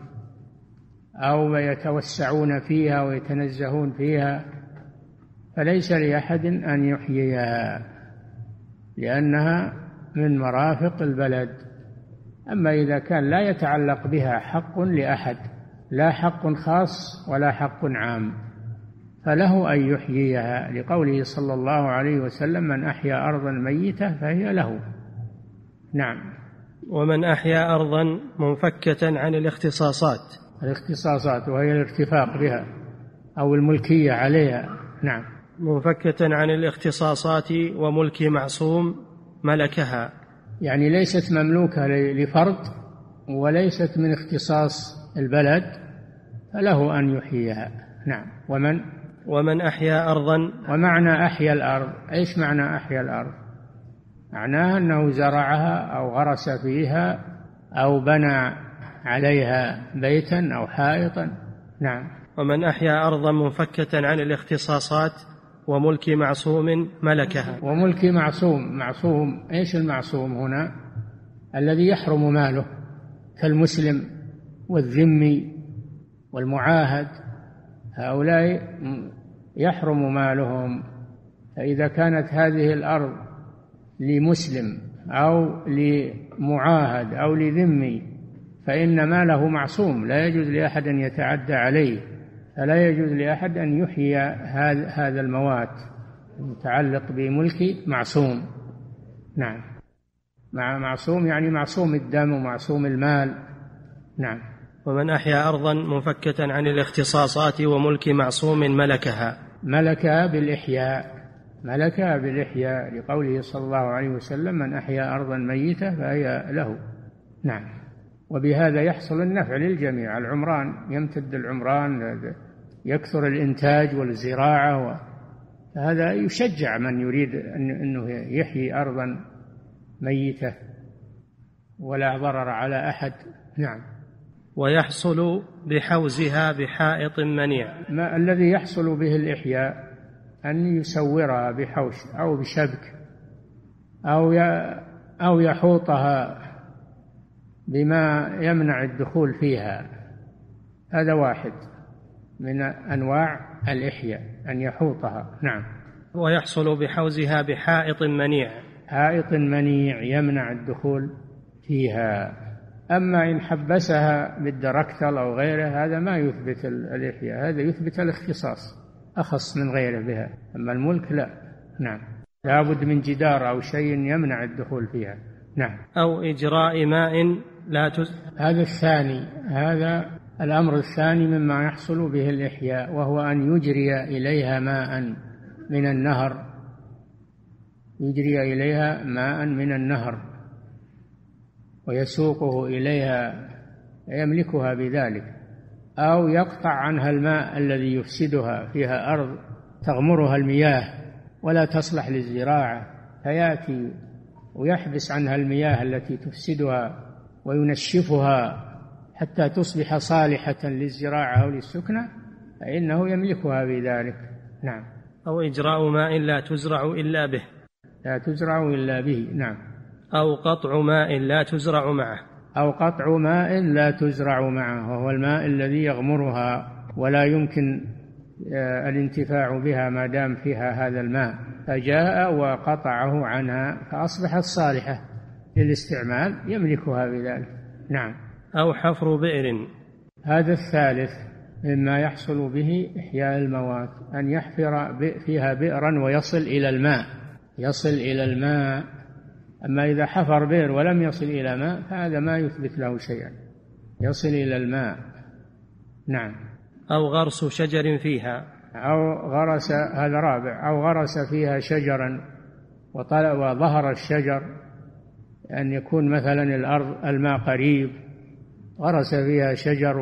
أو يتوسعون فيها ويتنزهون فيها، فليس لأحد أن يحييها لأنها من مرافق البلد. أما إذا كان لا يتعلق بها حق لأحد، لا حق خاص ولا حق عام، فله أن يحييها، لقوله صلى الله عليه وسلم: من أحيا أرضا ميتة فهي له. نعم. ومن أحيا أرضا منفكة عن الاختصاصات. الاختصاصات وهي الارتفاق بها أو الملكية عليها. نعم. منفكة عن الاختصاصات وملك معصوم ملكها، يعني ليست مملوكة لفرد وليست من اختصاص البلد، فله أن يحييها. نعم. ومن ومن أحيا أرضا. ومعنى أحيا الأرض، إيش معنى أحيا الأرض؟ معناها أنه زرعها أو غرس فيها أو بنى عليها بيتا أو حائطا. نعم. ومن أحيا أرضا منفكة عن الاختصاصات وملك معصوم ملكها. وملك معصوم. معصوم إيش المعصوم هنا؟ الذي يحرم ماله، كالمسلم والذمي والمعاهد، هؤلاء يحرم مالهم. فإذا كانت هذه الأرض لمسلم أو لمعاهد أو لذمي فإن ماله معصوم، لا يجوز لأحد أن يتعدى عليه، فلا يجوز لأحد أن يحيي هذا الموات المتعلق بملك معصوم. نعم. مع معصوم يعني معصوم الدم ومعصوم المال. نعم. ومن أحيا أرضا منفكة عن الاختصاصات وملك معصوم ملكها. ملكها بالإحياء، ملكها بالإحياء، لقوله صلى الله عليه وسلم: من أحيا أرضا ميتة فهي له. نعم. وبهذا يحصل النفع للجميع، العمران يمتد العمران، يكثر الإنتاج والزراعة، هذا يشجع من يريد أنه يحيي أرضا ميتة ولا ضرر على أحد. نعم. ويحصل بحوزها بحائط منيع. ما الذي يحصل به الإحياء أن يسورها بحوش أو بشبك أو أو يحوطها بما يمنع الدخول فيها، هذا واحد من أنواع الإحياء، أن يحوطها. نعم. ويحصل بحوزها بحائط منيع. حائط منيع يمنع الدخول فيها. أما إن حبسها بالدركتل أو غيره هذا ما يثبت الإحياء، هذا يثبت الاختصاص، أخص من غيره بها. أما الملك لا. نعم. لابد من جدار أو شيء يمنع الدخول فيها. نعم. أو إجراء ماء لا تز... هذا الثاني، هذا الأمر الثاني مما يحصل به الإحياء، وهو أن يجري إليها ماء من النهر، يجري إليها ماء من النهر ويسوقه إليها، يملكها بذلك، أو يقطع عنها الماء الذي يفسدها، فيها أرض تغمرها المياه ولا تصلح للزراعة، فيأتي ويحبس عنها المياه التي تفسدها وينشفها حتى تصبح صالحة للزراعة أو للسكنة، فإنه يملكها بذلك. نعم. أو إجراء ماء لا تزرع إلا به. لا تزرع إلا به. نعم. أو قطع ماء لا تزرع معه. أو قطع ماء لا تزرع معه، وهو الماء الذي يغمرها ولا يمكن الانتفاع بها ما دام فيها هذا الماء، فجاء وقطعه عنها فأصبحت صالحة للاستعمال، يملكها بذلك. نعم. أو حفر بئر. هذا الثالث مما يحصل به إحياء الموات، أن يحفر فيها بئرا ويصل إلى الماء، يصل إلى الماء. أما إذا حفر بئر ولم يصل إلى ماء فهذا ما يثبت له شيئا، يصل إلى الماء. نعم. أو غرس شجر فيها. أو غرس، هذا رابع، أو غرس فيها شجرا وظهر الشجر، أن يكون مثلا الأرض الماء قريب، غرس فيها شجر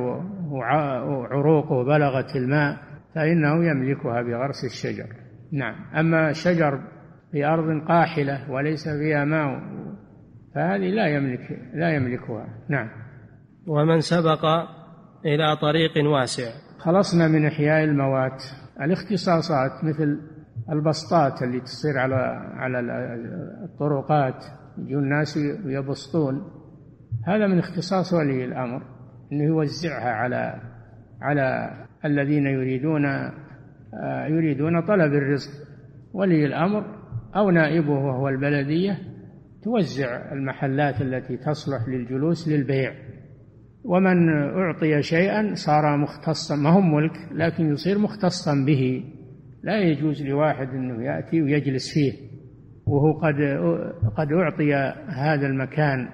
وعروقه بلغت الماء، فإنه يملكها بغرس الشجر. نعم. أما شجر في أرض قاحلة وليس فيها ماء فهذه لا يملك لا يملكها. نعم. ومن سبق إلى طريق واسع. خلصنا من إحياء الموات. الاختصاصات مثل البسطات اللي تصير على على الطرقات، يجون الناس يبسطون، هذا من اختصاص ولي الأمر، أنه يوزعها على على الذين يريدون يريدون طلب الرزق. ولي الأمر أو نائبه وهو البلدية توزع المحلات التي تصلح للجلوس للبيع. ومن أعطي شيئا صار مختصا، ما هم ملك لكن يصير مختصا به، لا يجوز لواحد أنه يأتي ويجلس فيه وهو قد قد أعطي هذا المكان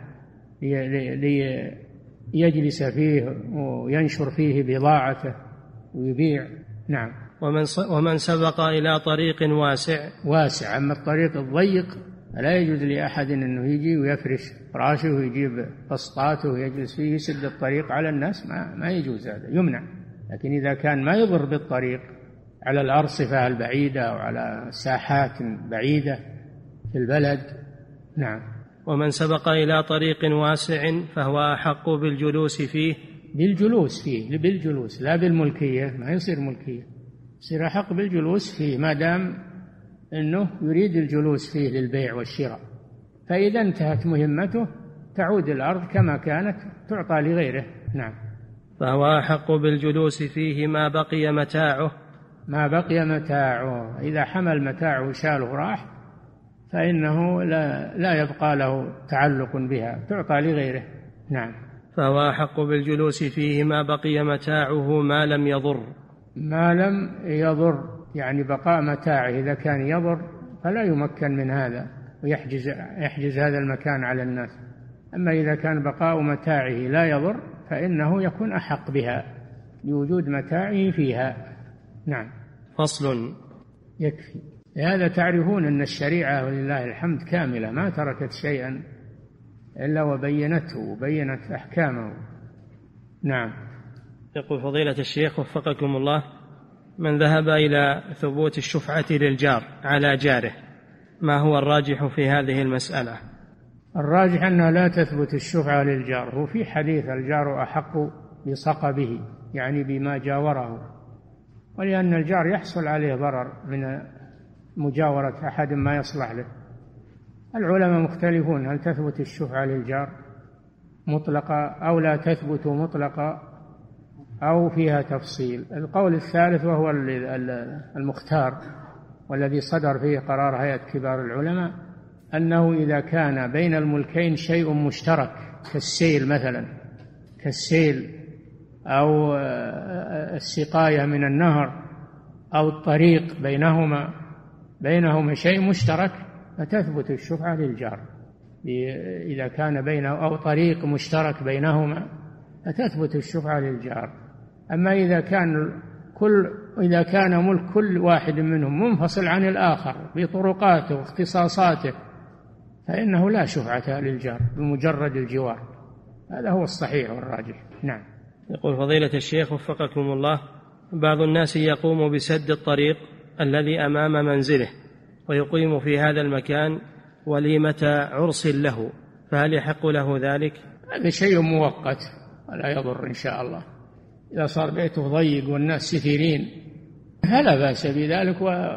ليجلس فيه وينشر فيه بضاعته ويبيع. نعم. ومن ومن سبق إلى طريق واسع. واسع. أما الطريق الضيق لا يجوز لأحد أنه يجي ويفرش فراشه ويجيب بسطاته ويجلس فيه يسد الطريق على الناس، ما, ما يجوز، هذا يمنع. لكن إذا كان ما يضر بالطريق، على الأرصفة البعيدة أو على ساحات بعيدة في البلد. نعم. ومن سبق إلى طريق واسع فهو أحق بالجلوس فيه. بالجلوس فيه، بالجلوس لا بالملكية، ما يصير ملكية، يصير أحق بالجلوس فيه ما دام أنه يريد الجلوس فيه للبيع والشراء. فإذا انتهت مهمته تعود الأرض كما كانت تعطى لغيره. نعم. فهو أحق بالجلوس فيه ما بقي متاعه. ما بقي متاعه، إذا حمل متاعه شاله راح فإنه لا, لا يبقى له تعلق بها، تعطى لغيره. نعم. فهو أحق بالجلوس فيه ما بقي متاعه ما لم يضر. ما لم يضر يعني بقاء متاعه، إذا كان يضر فلا يمكن من هذا ويحجز يحجز هذا المكان على الناس. أما إذا كان بقاء متاعه لا يضر فإنه يكون أحق بها لوجود متاعه فيها. نعم. فصل. يكفي. لهذا تعرفون أن الشريعة ولله الحمد كاملة، ما تركت شيئا إلا وبينته وبينت أحكامه. نعم. يقول فضيلة الشيخ وفقكم الله: من ذهب إلى ثبوت الشفعة للجار على جاره، ما هو الراجح في هذه المسألة؟ الراجح أنها لا تثبت الشفعة للجار. هو في حديث الجار أحق بصقبه، يعني بما جاوره، ولأن الجار يحصل عليه ضرر من مجاورة أحد ما يصلح له. العلماء مختلفون هل تثبت الشفعة للجار مطلقة أو لا تثبت مطلقة أو فيها تفصيل. القول الثالث وهو المختار والذي صدر فيه قرار هيئة كبار العلماء أنه إذا كان بين الملكين شيء مشترك كالسيل مثلا، كالسيل أو السقاية من النهر أو الطريق بينهما بينهما شيء مشترك فتثبت الشفعة للجار إذا كان بينه، أو طريق مشترك بينهما فتثبت الشفعة للجار. أما إذا كان كل إذا كان ملك كل واحد منهم منفصل عن الآخر بطرقاته واختصاصاته فإنه لا شفعة للجار بمجرد الجوار. هذا هو الصحيح والراجح. نعم. يقول فضيلة الشيخ وفقكم الله: بعض الناس يقوم بسد الطريق الذي أمام منزله ويقيم في هذا المكان وليمة عرس له، فهل يحق له ذلك؟ هذا شيء مؤقت ولا يضر إن شاء الله. إذا صار بيته ضيق والناس كثيرين فلا بأس بذلك،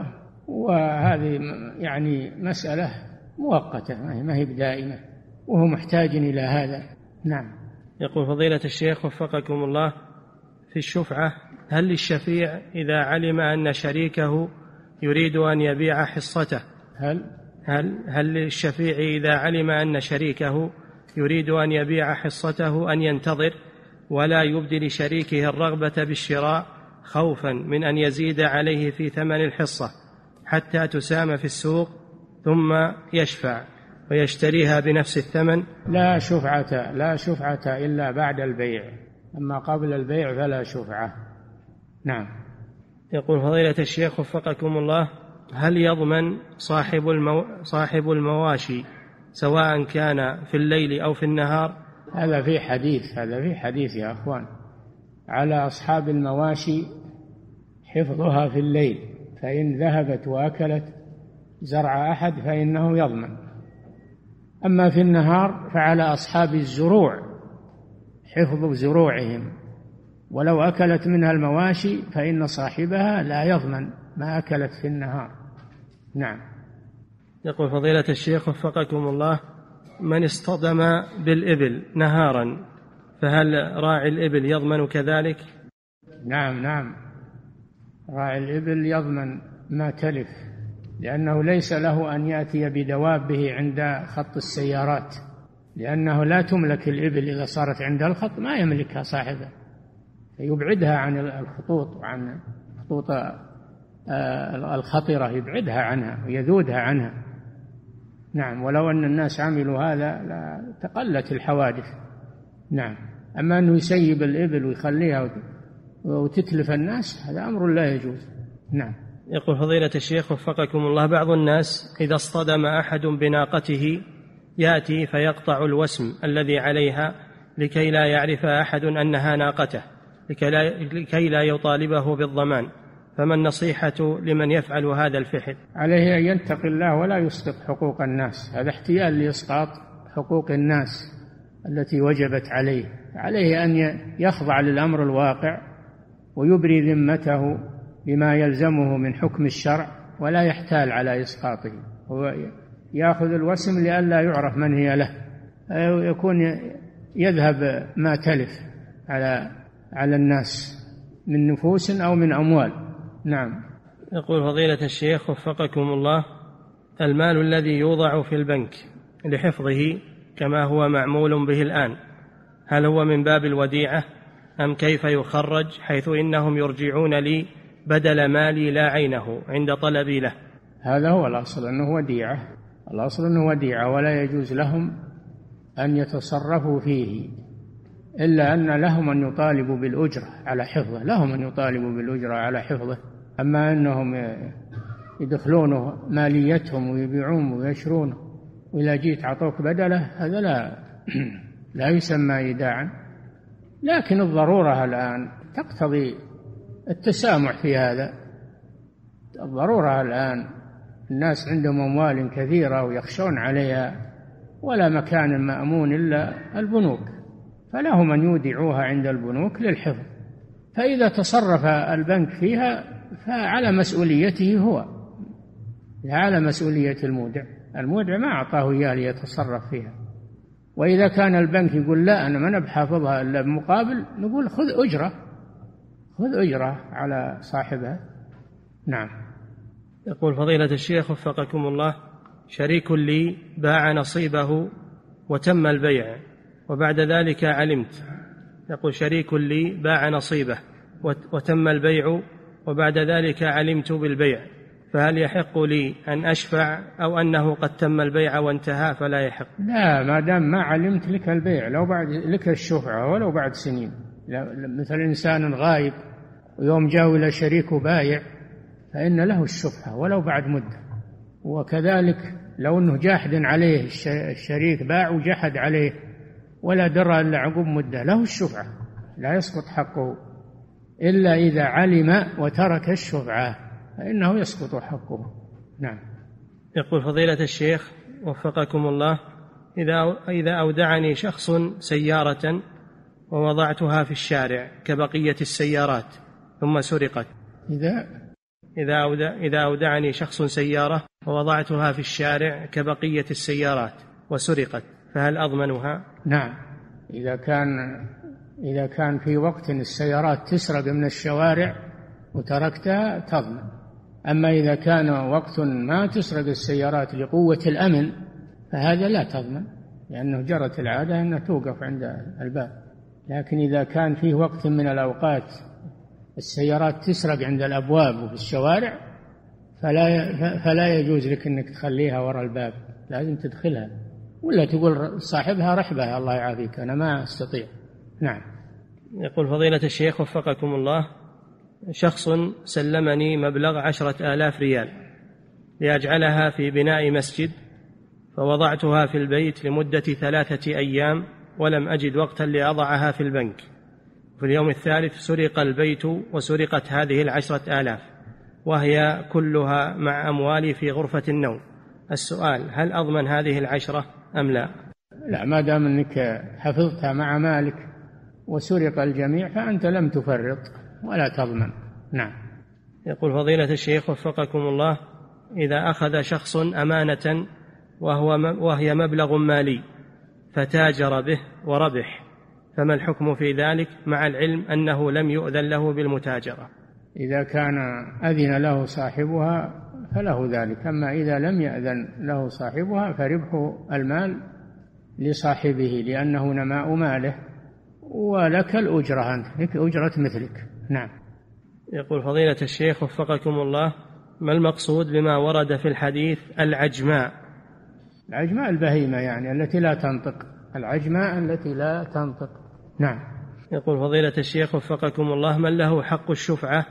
وهذه يعني مسألة مؤقتة ما هي بدائمة، وهو محتاج إلى هذا. نعم. يقول فضيلة الشيخ وفقكم الله: في الشفعة هل للشفيع إذا علم أن شريكه يريد أن يبيع حصته هل هل هل للشفيع إذا علم أن شريكه يريد أن يبيع حصته أن ينتظر ولا يبدي لشريكه الرغبة بالشراء خوفا من أن يزيد عليه في ثمن الحصة حتى تسام في السوق ثم يشفع ويشتريها بنفس الثمن؟ لا شفعة لا شفعة إلا بعد البيع، أما قبل البيع فلا شفعة. نعم. يقول فضيلة الشيخ وفقكم الله: هل يضمن صاحب المو... صاحب المواشي سواء كان في الليل أو في النهار؟ هذا في حديث هذا في حديث يا أخوان على أصحاب المواشي حفظها في الليل، فإن ذهبت وأكلت زرع أحد فإنه يضمن. أما في النهار فعلى أصحاب الزروع حفظ زروعهم، ولو أكلت منها المواشي فإن صاحبها لا يضمن ما أكلت في النهار. نعم. يقول فضيلة الشيخ وفقكم الله: من اصطدم بالإبل نهارا فهل راعي الإبل يضمن كذلك؟ نعم نعم، راعي الإبل يضمن ما تلف، لأنه ليس له أن يأتي بدوابه عند خط السيارات، لأنه لا تملك الإبل إذا صارت عند الخط ما يملكها صاحبها، يبعدها عن الخطوط وعن خطوط الخطرة، يبعدها عنها ويذودها عنها. نعم. ولو أن الناس عملوا هذا تقلت الحوادث. نعم. أما أنه يسيب الإبل ويخليها وتتلف الناس هذا أمر لا يجوز. نعم. يقول فضيلة الشيخ وفقكم الله: بعض الناس إذا اصطدم أحد بناقته يأتي فيقطع الوسم الذي عليها لكي لا يعرف أحد أنها ناقته، لكي لا, لكي لا يطالبه بالضمان، فما النصيحة لمن يفعل هذا الفعل؟ عليه أن يتقي الله ولا يسقط حقوق الناس، هذا احتيال لإسقاط حقوق الناس التي وجبت عليه. عليه أن يخضع للأمر الواقع ويبري ذمته بما يلزمه من حكم الشرع ولا يحتال على إسقاطه، هو يأخذ الوسم لئلا يعرف من هي له، يكون يذهب ما تلف على على الناس من نفوس أو من أموال. نعم. يقول فضيلة الشيخ وفقكم الله: المال الذي يوضع في البنك لحفظه كما هو معمول به الآن هل هو من باب الوديعة أم كيف يخرج، حيث إنهم يرجعون لي بدل مالي لا عينه عند طلبي له؟ هذا هو الأصل أنه وديعة، الأصل أنه وديعة ولا يجوز لهم أن يتصرفوا فيه، إلا أن لهم أن يطالبوا بالأجرة على حفظه، لهم أن يطالبوا بالأجرة على حفظه. أما أنهم يدخلونه ماليتهم ويبيعون ويشرونه، وإذا جيت عطوك بدله، هذا لا لا يسمى إيداعا. لكن الضرورة الآن تقتضي التسامح في هذا. الضرورة الآن الناس عندهم أموال كثيرة ويخشون عليها، ولا مكان مأمون إلا البنوك، فلهم أن يودعوها عند البنوك للحفظ. فإذا تصرف البنك فيها فعلى مسؤوليته هو، لا على مسؤولية المودع. المودع ما أعطاه إياه ليتصرف فيها. وإذا كان البنك يقول لا أنا ما بحافظها إلا بمقابل، نقول خذ أجرة، خذ أجرة على صاحبها. نعم. يقول فضيلة الشيخ وفقكم الله: شريك لي باع نصيبه وتم البيع وبعد ذلك علمت. يقول شريك لي باع نصيبه وتم البيع وبعد ذلك علمت بالبيع، فهل يحق لي أن أشفع أو أنه قد تم البيع وانتهى فلا يحق؟ لا، ما دام ما علمت لك البيع، لو بعد لك الشفعة ولو بعد سنين. مثل إنسان غايب ويوم جاء إلى شريكه بايع فإن له الشفعة ولو بعد مدة. وكذلك لو أنه جاحد عليه الشريك، باع وجحد عليه ولا درى إلا عقب مدة، له الشفعة، لا يسقط حقه إلا إذا علم وترك الشفعة فإنه يسقط حقه. نعم. يقول فضيلة الشيخ وفقكم الله: إذا إذا أودعني شخص سيارة ووضعتها في الشارع كبقية السيارات ثم سرقت، إذا إذا أودع إذا أودعني شخص سيارة ووضعتها في الشارع كبقية السيارات وسرقت، فهل أضمنها؟ نعم. إذا كان إذا كان في وقت السيارات تسرق من الشوارع وتركتها تضمن. أما إذا كان وقت ما تسرق السيارات لقوة الأمن فهذا لا تضمن، لأنه جرت العادة أنها توقف عند الباب. لكن إذا كان في وقت من الأوقات السيارات تسرق عند الأبواب وفي الشوارع فلا فلا يجوز لك أنك تخليها وراء الباب، لازم تدخلها، ولا تقول صاحبها رحبها الله يعافيك أنا ما أستطيع. نعم. يقول فضيلة الشيخ وفقكم الله: شخص سلمني مبلغ عشرة آلاف ريال لأجعلها في بناء مسجد، فوضعتها في البيت لمدة ثلاثة أيام ولم أجد وقتا لأضعها في البنك. في اليوم الثالث سرق البيت وسرقت هذه العشرة آلاف وهي كلها مع أموالي في غرفة النوم. السؤال: هل أضمن هذه العشرة أم لا؟ لا، ما دام أنك حفظتها مع مالك وسرق الجميع فأنت لم تفرط ولا تضمن. نعم. يقول فضيلة الشيخ وفقكم الله: إذا أخذ شخص أمانة وهو وهي مبلغ مالي فتاجر به وربح، فما الحكم في ذلك مع العلم أنه لم يؤذن له بالمتاجرة؟ إذا كان أذن له صاحبها فله ذلك، أما إذا لم يأذن له صاحبها فربح المال لصاحبه لأنه نماء ماله، ولك الأجرة، أنت لك أجرة مثلك. نعم. يقول فضيلة الشيخ وفقكم الله: ما المقصود بما ورد في الحديث العجماء؟ العجماء البهيمة يعني التي لا تنطق، العجماء التي لا تنطق. نعم. يقول فضيلة الشيخ وفقكم الله: من له حق الشفعة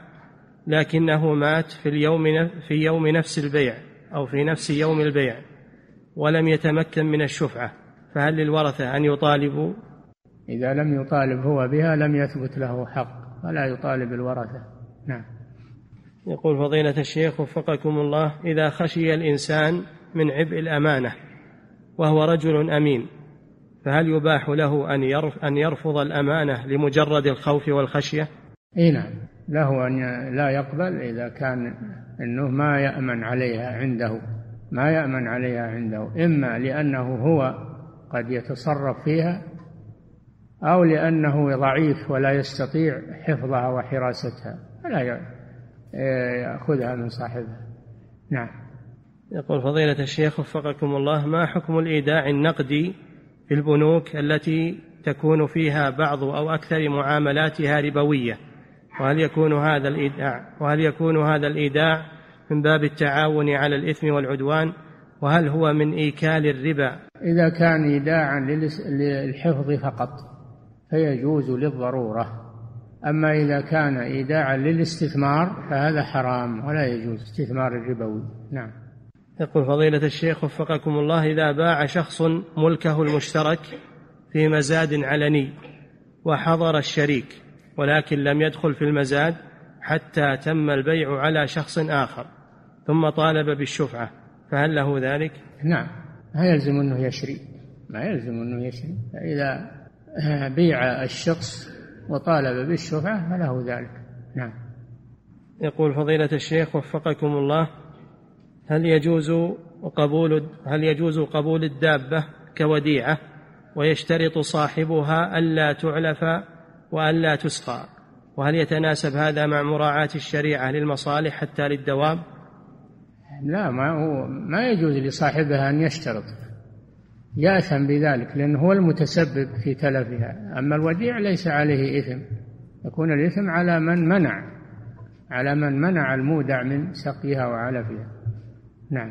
لكنه مات في اليوم في يوم نفس البيع أو في نفس يوم البيع ولم يتمكن من الشفعة، فهل للورثة أن يطالبوا؟ إذا لم يطالب هو بها لم يثبت له حق، فلا يطالب الورثة. نعم. يقول فضيلة الشيخ وفقكم الله: إذا خشي الإنسان من عبء الأمانة وهو رجل أمين، فهل يباح له أن يرفض الأمانة لمجرد الخوف والخشية؟ إيه نعم، له أن لا يقبل إذا كان أنه ما يأمن عليها عنده، ما يأمن عليها عنده، إما لأنه هو قد يتصرف فيها أو لأنه ضعيف ولا يستطيع حفظها وحراستها، فلا يأخذها من صاحبها. نعم. يقول فضيلة الشيخ وفقكم الله: ما حكم الإيداع النقدي في البنوك التي تكون فيها بعض أو أكثر معاملاتها ربوية، وهل يكون هذا الإيداع وهل يكون هذا الإيداع من باب التعاون على الإثم والعدوان، وهل هو من إيكال الربا؟ إذا كان إيداعا للحفظ فقط فيجوز للضرورة، أما إذا كان إيداعا للاستثمار فهذا حرام ولا يجوز استثمار الربوي. نعم. يقول فضيلة الشيخ وفقكم الله: إذا باع شخص ملكه المشترك في مزاد علني وحضر الشريك ولكن لم يدخل في المزاد حتى تم البيع على شخص آخر ثم طالب بالشفعة، فهل له ذلك؟ نعم، ما يلزم أنه يشري، ما يلزم أنه يشري. فإذا بيع الشخص وطالب بالشفعة فله ذلك. نعم. يقول فضيلة الشيخ وفقكم الله: هل يجوز قبول هل يجوز قبول الدابة كوديعة ويشترط صاحبها ألا تعلف وألا تسقى، وهل يتناسب هذا مع مراعاة الشريعة للمصالح حتى للدواب؟ لا، ما هو ما يجوز لصاحبها أن يشترط، يأثم بذلك لأنه هو المتسبب في تلفها. أما الوديع ليس عليه إثم، يكون الإثم على من منع على من منع المودع من سقيها وعلفها. نعم.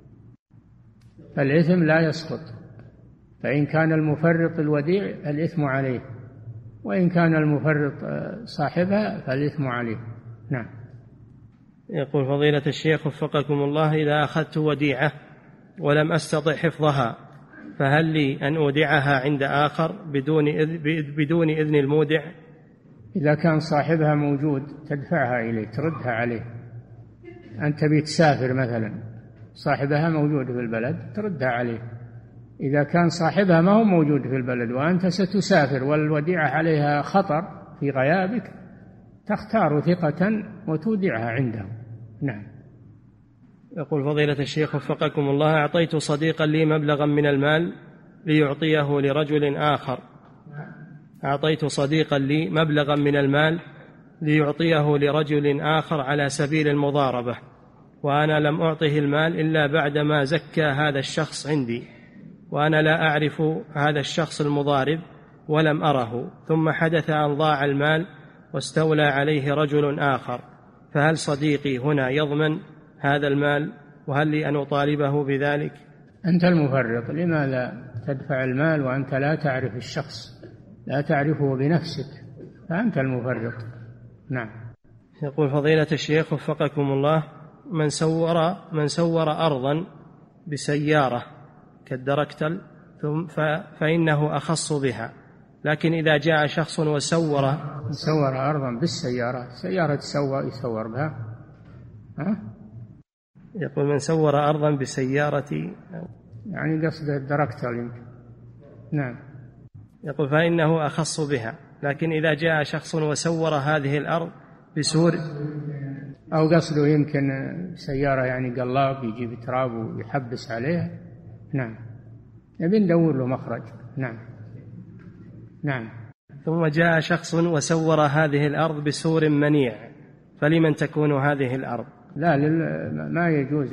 فالإثم لا يسقط، فإن كان المفرط الوديع الإثم عليه، وإن كان المفرط صاحبها فالإثم عليه. نعم. يقول فضيلة الشيخ وفقكم الله: إذا أخذت وديعة ولم أستطع حفظها فهل لي أن أودعها عند آخر بدون إذن, بدون إذن المودع؟ إذا كان صاحبها موجود تدفعها إليه، تردها عليه. أنت بتسافر مثلا، صاحبها موجود في البلد، تردها عليه. إذا كان صاحبها ما هو موجود في البلد وأنت ستسافر والوديعة عليها خطر في غيابك، تختار ثقة وتودعها عنده. نعم. يقول فضيلة الشيخ وفقكم الله: أعطيت صديقا لي مبلغا من المال ليعطيه لرجل آخر أعطيت صديقا لي مبلغا من المال ليعطيه لرجل آخر على سبيل المضاربة، وأنا لم أعطه المال إلا بعدما زكى هذا الشخص عندي، وأنا لا أعرف هذا الشخص المضارب ولم أره، ثم حدث أن ضاع المال واستولى عليه رجل آخر، فهل صديقي هنا يضمن هذا المال؟ وهل لي أن أطالبه بذلك؟ أنت المفرط، لماذا تدفع المال وأنت لا تعرف الشخص، لا تعرفه بنفسك، فأنت المفرط. نعم. يقول فضيلة الشيخ وفقكم الله: من سور من سور أرضا بسيارة كالدركتل فإنه أخص بها، لكن إذا جاء شخص وسور سور أرضا بالسيارة، سيارة تسور يسور بها. ها؟ يقول من سور أرضا بسيارة، يعني قصده الدركتل يمكن. نعم. يقول فإنه أخص بها، لكن إذا جاء شخص وسور هذه الأرض بسور، أو قصده يمكن سيارة يعني قلاب يجيب تراب ويحبس عليها. نعم. نبي ندور له مخرج. نعم. نعم. ثم جاء شخص وسور هذه الأرض بسور منيع، فلمن تكون هذه الأرض؟ لا، ما يجوز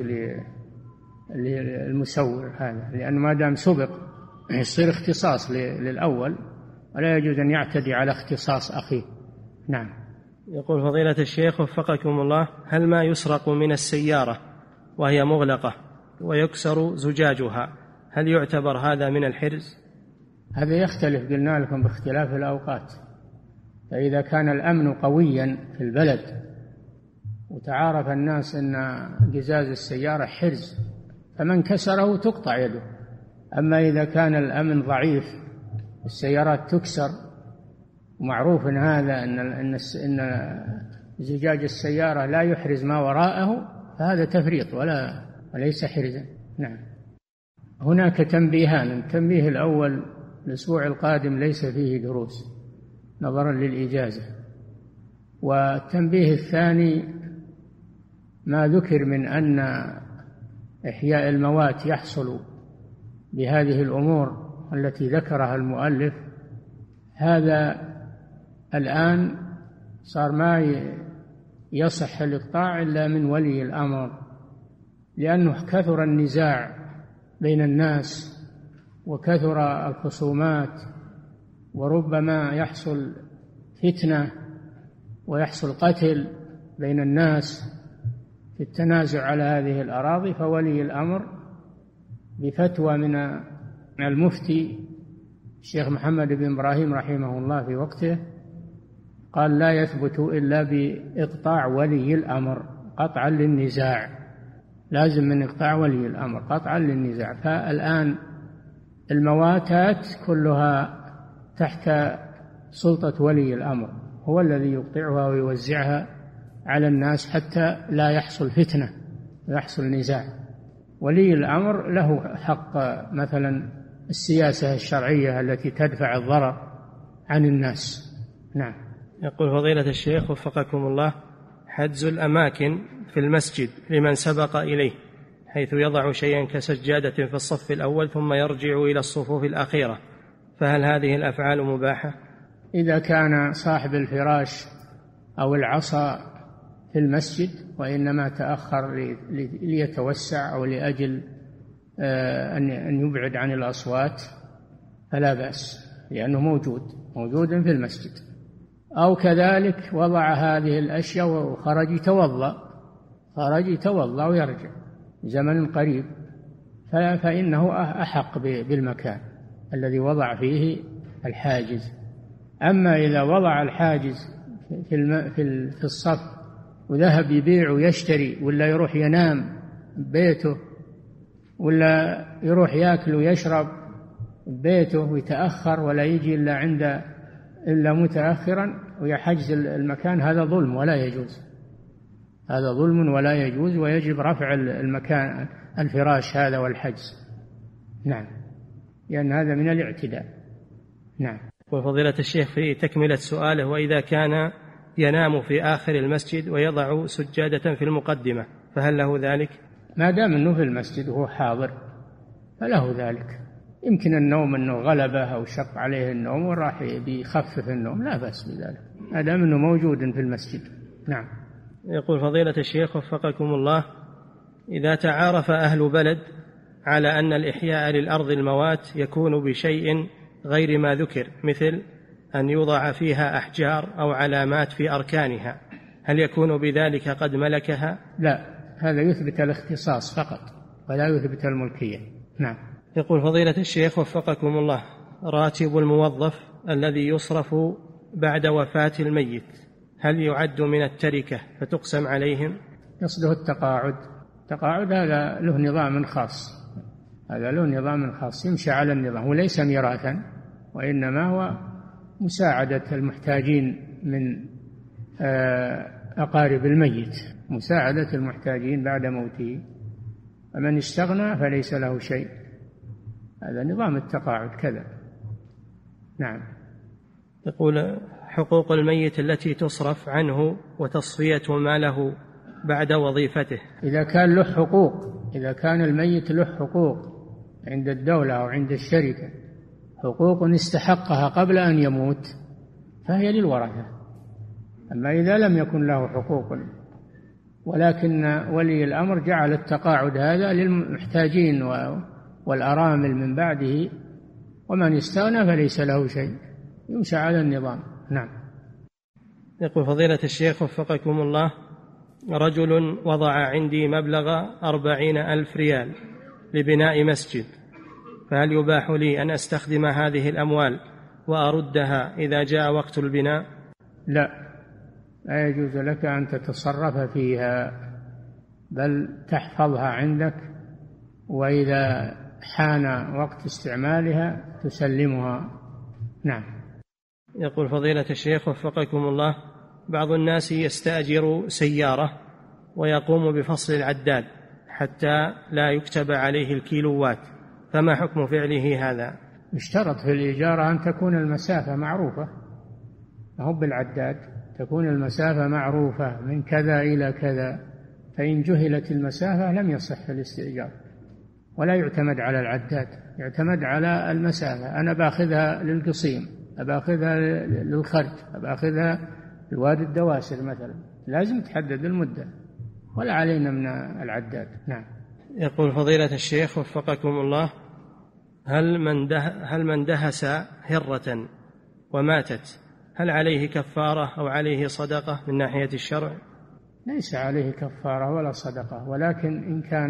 للمسور هذا، لأنه ما دام سبق يصير اختصاص للأول، ولا يجوز أن يعتدي على اختصاص أخيه. نعم. يقول فضيلة الشيخ وفقكم الله: هل ما يسرق من السيارة وهي مغلقة ويكسر زجاجها هل يعتبر هذا من الحرز؟ هذا يختلف، قلنا لكم باختلاف الأوقات. فإذا كان الأمن قويا في البلد وتعارف الناس أن قزاز السيارة حرز، فمن كسره تقطع يده. أما إذا كان الأمن ضعيف، السيارات تكسر ومعروف إن هذا أن أن أن زجاج السيارة لا يحرز ما وراءه، فهذا تفريط ولا وليس حرزا. نعم. هناك تنبيهان: التنبيه الأول الأسبوع القادم ليس فيه دروس نظرا للإجازة، والتنبيه الثاني ما ذكر من أن إحياء الموات يحصل بهذه الأمور التي ذكرها المؤلف، هذا الآن صار ما يصح الإقطاع إلا من ولي الأمر، لأنه كثر النزاع بين الناس وكثر الخصومات، وربما يحصل فتنة ويحصل قتل بين الناس في التنازع على هذه الأراضي. فولي الأمر بفتوى من المفتي الشيخ محمد بن إبراهيم رحمه الله في وقته قال لا يثبت إلا بإقطاع ولي الأمر قطعا للنزاع، لازم من إقطاع ولي الأمر قطعا للنزاع. فالآن المواتات كلها تحت سلطة ولي الأمر، هو الذي يقطعها ويوزعها على الناس حتى لا يحصل فتنة ويحصل نزاع. ولي الأمر له حق مثلا السياسة الشرعية التي تدفع الضرر عن الناس. نعم. يقول فضيلة الشيخ وفقكم الله: حجز الأماكن في المسجد لمن سبق إليه، حيث يضع شيئا كسجادة في الصف الأول ثم يرجع إلى الصفوف الأخيرة، فهل هذه الأفعال مباحة؟ إذا كان صاحب الفراش أو العصا في المسجد وإنما تأخر ليتوسع أو لأجل أن يبعد عن الأصوات فلا بأس، لأنه موجود موجود في المسجد. أو كذلك وضع هذه الأشياء وخرج يتوضأ خرج يتوضأ ويرجع زمن قريب، فإنه أحق بالمكان الذي وضع فيه الحاجز. أما إذا وضع الحاجز في الصف وذهب يبيع ويشتري، ولا يروح ينام ببيته، ولا يروح يأكل ويشرب ببيته ويتأخر ولا يجي إلا عند إلا متأخرا ويحجز المكان، هذا ظلم ولا يجوز، هذا ظلم ولا يجوز، ويجب رفع المكان الفراش هذا والحجز. نعم، لأن هذا من الاعتداء. نعم. وفضيلة الشيخ في تكملة سؤاله: وإذا كان ينام في آخر المسجد ويضع سجادة في المقدمة فهل له ذلك؟ ما دام أنه في المسجد وهو حاضر فله ذلك. يمكن النوم أنه غلبه أو شق عليه النوم وراح بيخفف النوم، لا بأس بذلك ما دام أنه موجود في المسجد. نعم. يقول فضيلة الشيخ وفقكم الله: إذا تعارف أهل بلد على أن الإحياء للأرض الموات يكون بشيء غير ما ذكر، مثل أن يوضع فيها أحجار أو علامات في أركانها، هل يكون بذلك قد ملكها؟ لا، هذا يثبت الاختصاص فقط ولا يثبت الملكية. نعم. يقول فضيلة الشيخ وفقكم الله: راتب الموظف الذي يصرف بعد وفاة الميت هل يعد من التركة فتقسم عليهم؟ يصده التقاعد. التقاعد هذا له نظام خاص، هذا له نظام خاص يمشي على النظام، وليس ميراثا وإنما هو مساعدة المحتاجين من أقارب الميت، مساعدة المحتاجين بعد موته، فمن استغنى فليس له شيء. هذا نظام التقاعد كذا. نعم. يقول: حقوق الميت التي تصرف عنه وتصفية ما له بعد وظيفته. إذا كان له حقوق، إذا كان الميت له حقوق عند الدولة أو عند الشركة، حقوق استحقها قبل أن يموت فهي للورثة. أما إذا لم يكن له حقوق ولكن ولي الأمر جعل التقاعد هذا للمحتاجين والأرامل من بعده، ومن استغنى فليس له شيء، يمشى على النظام. نعم. يقول فضيلة الشيخ وفقكم الله: رجل وضع عندي مبلغ أربعين ألف ريال لبناء مسجد، فهل يباح لي أن أستخدم هذه الأموال وأردها إذا جاء وقت البناء؟ لا، لا يجوز لك أن تتصرف فيها، بل تحفظها عندك، وإذا حان وقت استعمالها تسلمها. نعم. يقول فضيلة الشيخ وفقكم الله: بعض الناس يستأجر سيارة ويقوم بفصل العداد حتى لا يكتب عليه الكيلوات، فما حكم فعله هذا؟ يشترط في الإجارة أن تكون المسافة معروفة، ما هو بالعداد، تكون المسافة معروفة من كذا إلى كذا، فإن جهلت المسافة لم يصح الاستئجار، ولا يعتمد على العداد، يعتمد على المسافة. أنا باخذها للقصيم، أباخذها للخرج، أباخذها الوادي الدواسر مثلا، لازم تحدد المدة، ولا علينا من العداد. نعم. يقول فضيلة الشيخ وفقكم الله: هل من ده هل من دهس هرة وماتت هل عليه كفارة أو عليه صدقة من ناحية الشرع؟ ليس عليه كفارة ولا صدقة، ولكن إن كان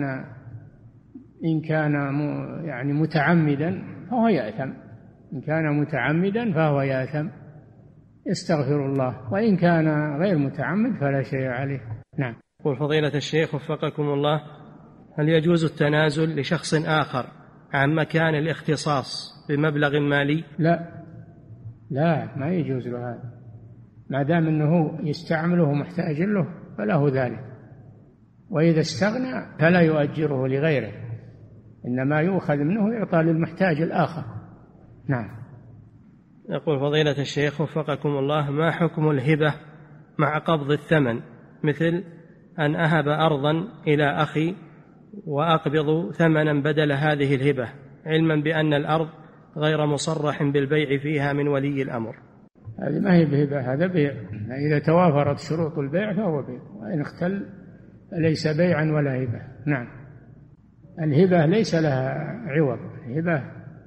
إن كان يعني متعمدا فهو يأثم، إن كان متعمدا فهو يأثم، يستغفر الله، وإن كان غير متعمد فلا شيء عليه. نعم. يقول فضيلة الشيخ وفقكم الله: هل يجوز التنازل لشخص آخر عن مكان الاختصاص بمبلغ مالي؟ لا لا، ما يجوز له هذا، ما دام أنه يستعمله محتاج له فله ذلك، وإذا استغنى فلا يؤجره لغيره، إنما يؤخذ منه ويعطى للمحتاج الآخر. نعم. يقول فضيلة الشيخ وفقكم الله: ما حكم الهبة مع قبض الثمن، مثل أن أهب أرضا إلى أخي وأقبض ثمنا بدل هذه الهبة، علما بأن الأرض غير مصرح بالبيع فيها من ولي الأمر؟ هذه ما هي بهبة، هذا بيع. إذا توافرت شروط البيع فهو بيع، وإن اختل ليس بيعا ولا هبة. نعم. الهبة ليس لها عوض، الهبة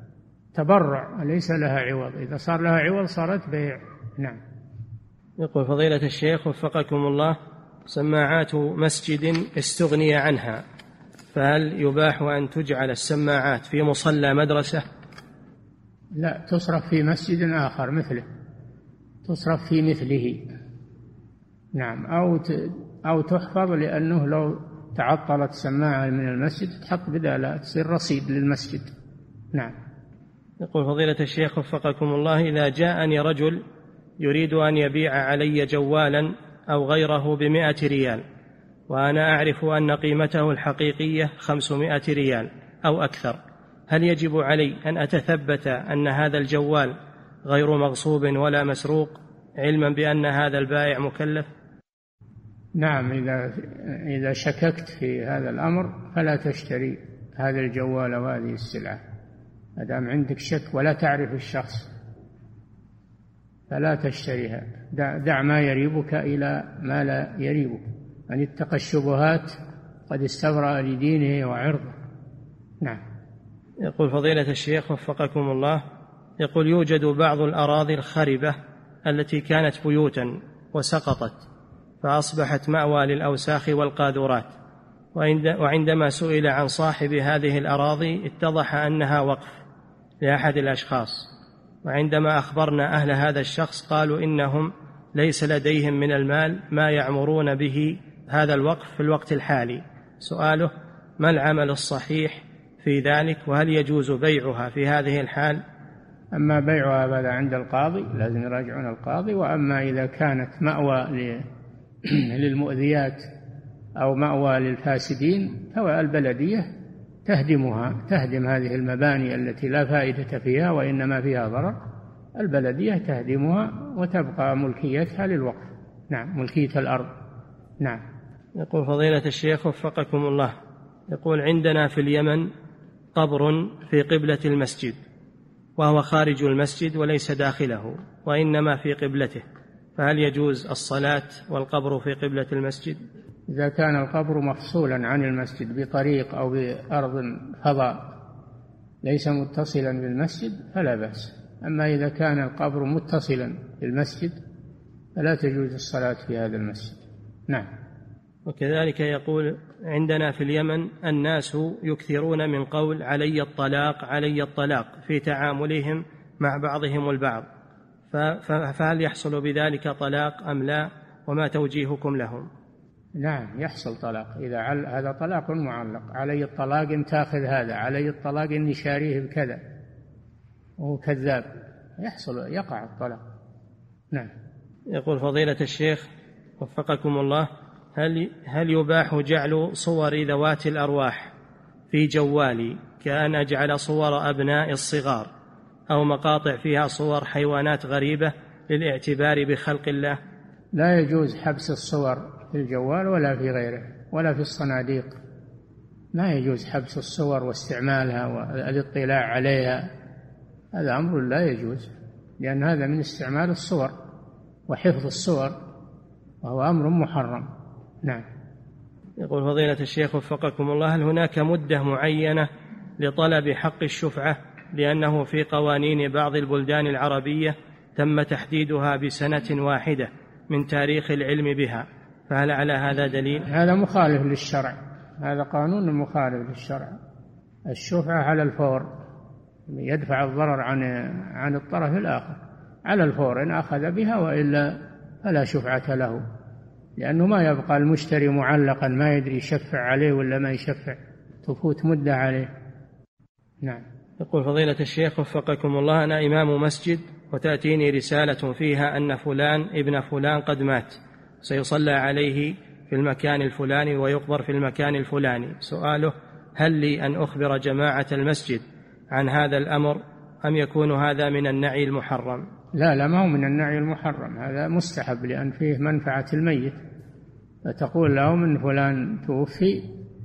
تبرع ليس لها عوض، إذا صار لها عوض صارت بيع. نعم. يقول فضيلة الشيخ وفقكم الله: سماعات مسجد استغني عنها، فهل يباح أن تجعل السماعات في مصلى مدرسة؟ لا، تصرف في مسجد آخر مثله، تصرف في مثله. نعم. أو أو تحفظ، لأنه لو تعطلت سماعة من المسجد تحط بدالها، تصير رصيد للمسجد. نعم. يقول فضيلة الشيخ وفقكم الله: إذا جاءني رجل يريد أن يبيع علي جوالا أو غيره بمائة ريال، وأنا أعرف أن قيمته الحقيقية خمسمائة ريال أو أكثر، هل يجب علي أن أتثبت أن هذا الجوال غير مغصوب ولا مسروق، علما بأن هذا البائع مكلف؟ نعم. إذا إذا شككت في هذا الأمر فلا تشتري هذا الجوال وهذه السلعة، ما دام عندك شك ولا تعرف الشخص فلا تشتريها. دع, دع ما يريبك إلى ما لا يريبك، من اتقى الشبهات قد استبرأ لدينه وعرضه. نعم. يقول فضيلة الشيخ وفقكم الله: يقول يوجد بعض الأراضي الخربة التي كانت بيوتا وسقطت فأصبحت مأوى للأوساخ والقاذورات، وعندما سئل عن صاحب هذه الأراضي اتضح أنها وقف لأحد الأشخاص، وعندما أخبرنا أهل هذا الشخص قالوا إنهم ليس لديهم من المال ما يعمرون به هذا الوقف في الوقت الحالي. سؤاله: ما العمل الصحيح في ذلك، وهل يجوز بيعها في هذه الحال؟ أما بيعها هذا عند القاضي، لازم يراجعون القاضي. وأما إذا كانت مأوى للمؤذيات أو مأوى للفاسدين فالبلدية تهدمها، تهدم هذه المباني التي لا فائدة فيها وإنما فيها ضرر، البلدية تهدمها وتبقى ملكيتها للوقف. نعم، ملكية الأرض. نعم. يقول فضيلة الشيخ وفقكم الله: يقول عندنا في اليمن قبر في قبلة المسجد، وهو خارج المسجد وليس داخله وإنما في قبلته، فهل يجوز الصلاة والقبر في قبلة المسجد؟ إذا كان القبر مفصولا عن المسجد بطريق أو بأرض فضاء ليس متصلا بالمسجد فلا بأس. أما إذا كان القبر متصلا بالمسجد فلا تجوز الصلاة في هذا المسجد. نعم. وكذلك يقول عندنا في اليمن الناس يكثرون من قول علي الطلاق علي الطلاق في تعاملهم مع بعضهم البعض، فهل يحصل بذلك طلاق أم لا، وما توجيهكم لهم؟ نعم، يحصل طلاق. إذا عل... هذا طلاق معلق، علي الطلاق إن تأخذ هذا، علي الطلاق إني شاريه بكذا، وهو كذاب، يحصل يقع الطلاق. نعم. يقول فضيلة الشيخ وفقكم الله: هل هل يباح جعل صور ذوات الأرواح في جوالي كأن أجعل صور أبناء الصغار أو مقاطع فيها صور حيوانات غريبة للاعتبار بخلق الله؟ لا يجوز حبس الصور في الجوال ولا في غيره ولا في الصناديق، ما يجوز حبس الصور واستعمالها والاطلاع عليها، هذا أمر لا يجوز، لأن هذا من استعمال الصور وحفظ الصور، وهو أمر محرم. نعم. يقول فضيلة الشيخ وفقكم الله: هل هناك مدة معينة لطلب حق الشفعة، لأنه في قوانين بعض البلدان العربية تم تحديدها بسنة واحدة من تاريخ العلم بها، فهل على هذا دليل؟ هذا مخالف للشرع، هذا قانون مخالف للشرع. الشفعة على الفور، يدفع الضرر عن عن الطرف الآخر، على الفور إن أخذ بها، وإلا فلا شفعة له، لأنه ما يبقى المشتري معلقا ما يدري يشفع عليه ولا ما يشفع، تفوت مدة عليه. نعم. يقول فضيلة الشيخ وفقكم الله: أنا إمام مسجد وتأتيني رسالة فيها أن فلان ابن فلان قد مات، سيصلى عليه في المكان الفلاني ويقبر في المكان الفلاني. سؤاله: هل لي أن أخبر جماعة المسجد عن هذا الأمر أم يكون هذا من النعي المحرم؟ لا لا، ما هو من النعي المحرم، هذا مستحب لأن فيه منفعة الميت. فتقول لهم إن فلان توفي،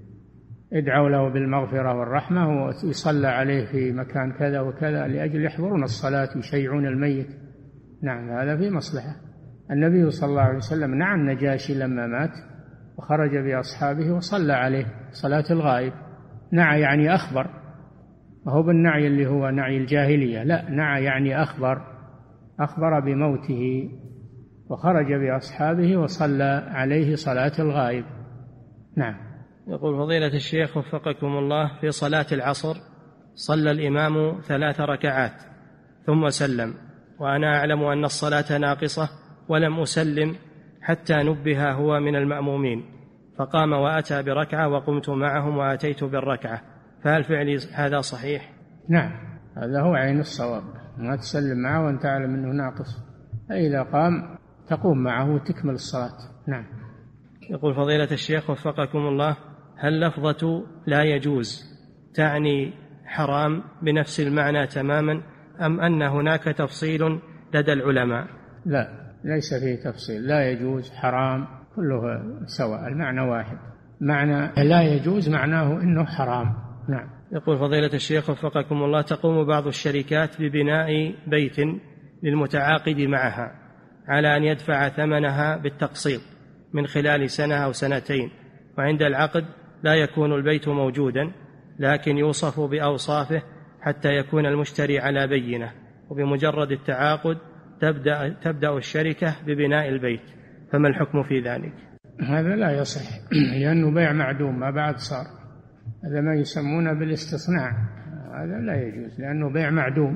ادعوا له بالمغفرة والرحمة ويصلى عليه في مكان كذا وكذا، لأجل يحضرون الصلاة ويشيعون الميت. نعم، هذا في مصلحة. النبي صلى الله عليه وسلم نعى النجاشي لما مات وخرج بأصحابه وصلى عليه صلاة الغائب. نعى يعني أخبر، ما هو بالنعي اللي هو نعي الجاهلية، لا، نعى يعني أخبر، أخبر بموته وخرج بأصحابه وصلى عليه صلاة الغائب. نعم. يقول فضيلة الشيخ وفقكم الله: في صلاة العصر صلى الإمام ثلاث ركعات ثم سلم، وأنا أعلم أن الصلاة ناقصة ولم أسلم حتى نبه هو من المأمومين، فقام وأتى بركعة وقمت معهم وأتيت بالركعة، فهل فعلي هذا صحيح؟ نعم، هذا هو عين الصواب، ما تسلم معه وأنت تعلم أنه ناقص، فإذا قام تقوم معه وتكمل الصلاة. نعم. يقول فضيلة الشيخ وفقكم الله: هل لفظة لا يجوز تعني حرام بنفس المعنى تماما، أم أن هناك تفصيل لدى العلماء؟ لا، ليس فيه تفصيل، لا يجوز حرام كله سواء، المعنى واحد. معنى لا يجوز معناه إنه حرام. نعم. يقول فضيلة الشيخ وفقكم الله: تقوم بعض الشركات ببناء بيت للمتعاقد معها على أن يدفع ثمنها بالتقسيط من خلال سنة أو سنتين، وعند العقد لا يكون البيت موجودا لكن يوصف بأوصافه حتى يكون المشتري على بينة، وبمجرد التعاقد تبدأ, تبدأ الشركة ببناء البيت، فما الحكم في ذلك؟ هذا لا يصح، لأنه بيع معدوم ما بعد صار، هذا ما يسمونه بالاستصناع، هذا لا يجوز لأنه بيع معدوم،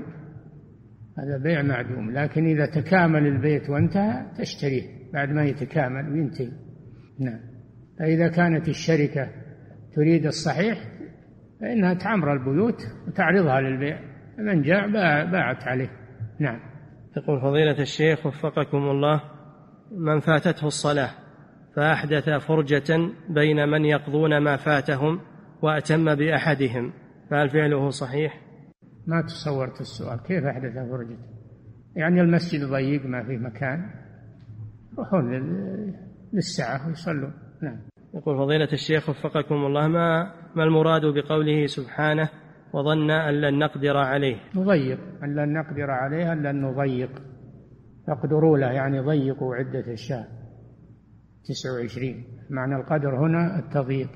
هذا بيع معدوم. لكن إذا تكامل البيت وانتهى تشتريه بعد ما يتكامل وينتهي. نعم. فإذا كانت الشركة تريد الصحيح فإنها تعمر البيوت وتعرضها للبيع، من جاء باعت عليه. نعم. يقول فضيلة الشيخ وفقكم الله: من فاتته الصلاة فأحدث فرجة بين من يقضون ما فاتهم وأتم بأحدهم، فهل فعله صحيح؟ ما تصورت السؤال، كيف أحدث فرجة؟ يعني المسجد ضيق ما فيه مكان، يروحون للساعة ويصلون. نعم. يقول فضيلة الشيخ وفقكم الله: ما ما المراد بقوله سبحانه: وظن أن لن نقدر عليه؟ نضيق، أن لن نقدر عليه، أن لن نضيق، فاقدروا له يعني ضيقوا عدة الشهر تسعة وعشرين، معنى القدر هنا التضييق.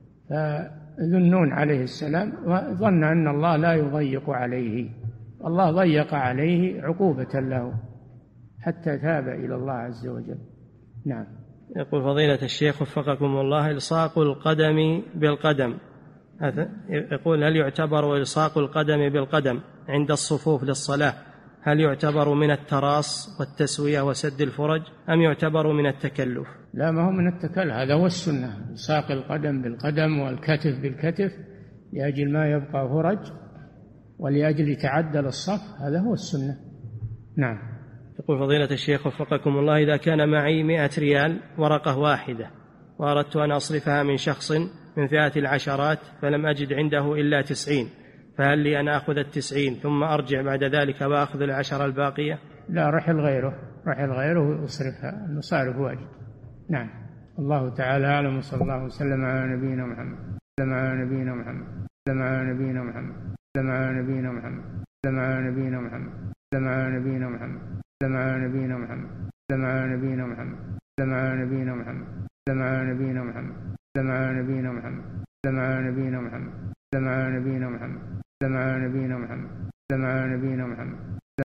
فذنون عليه السلام ظن أن الله لا يضيق عليه، الله ضيق عليه عقوبة له حتى تاب إلى الله عز وجل. نعم. يقول فضيلة الشيخ وفقكم الله: إلصاق القدم بالقدم، يقول هل يعتبر إلصاق القدم بالقدم عند الصفوف للصلاة هل يعتبر من التراص والتسوية وسد الفرج أم يعتبر من التكلف؟ لا، ما هو من التكلف، هذا هو السنة، إلصاق القدم بالقدم والكتف بالكتف لأجل ما يبقى فرج ولأجل يتعدل الصف، هذا هو السنة. نعم. يقول فضيلة الشيخ وفقكم الله: إذا كان معي مئة ريال ورقة واحدة وأردت أن أصرفها من شخص من فئة العشرات فلم أجد عنده إلا تسعين، فهل لي أن أخذ التسعين ثم أرجع بعد ذلك وأخذ العشرة الباقية؟ لا، رحل غيره، رحل غيره وأصرفها، المصارف واجب. نعم. الله تعالى أعلم، وصلى الله وسلم على نبينا محمد وسلم على نبينا محمد وسلم على نبينا محمد وسلم على نبينا محمد وسلم على نبينا محمد وسلم على نبينا محمد وسلم على نبينا محمد وسلم على نبينا محمد وسلم على نبينا محمد وسلم على نبينا محمد وسلم على نبينا محمد وسلم على نبينا محمد وسلم على نبينا محمد وسلم على نبينا محمد وسلم على نبينا محمد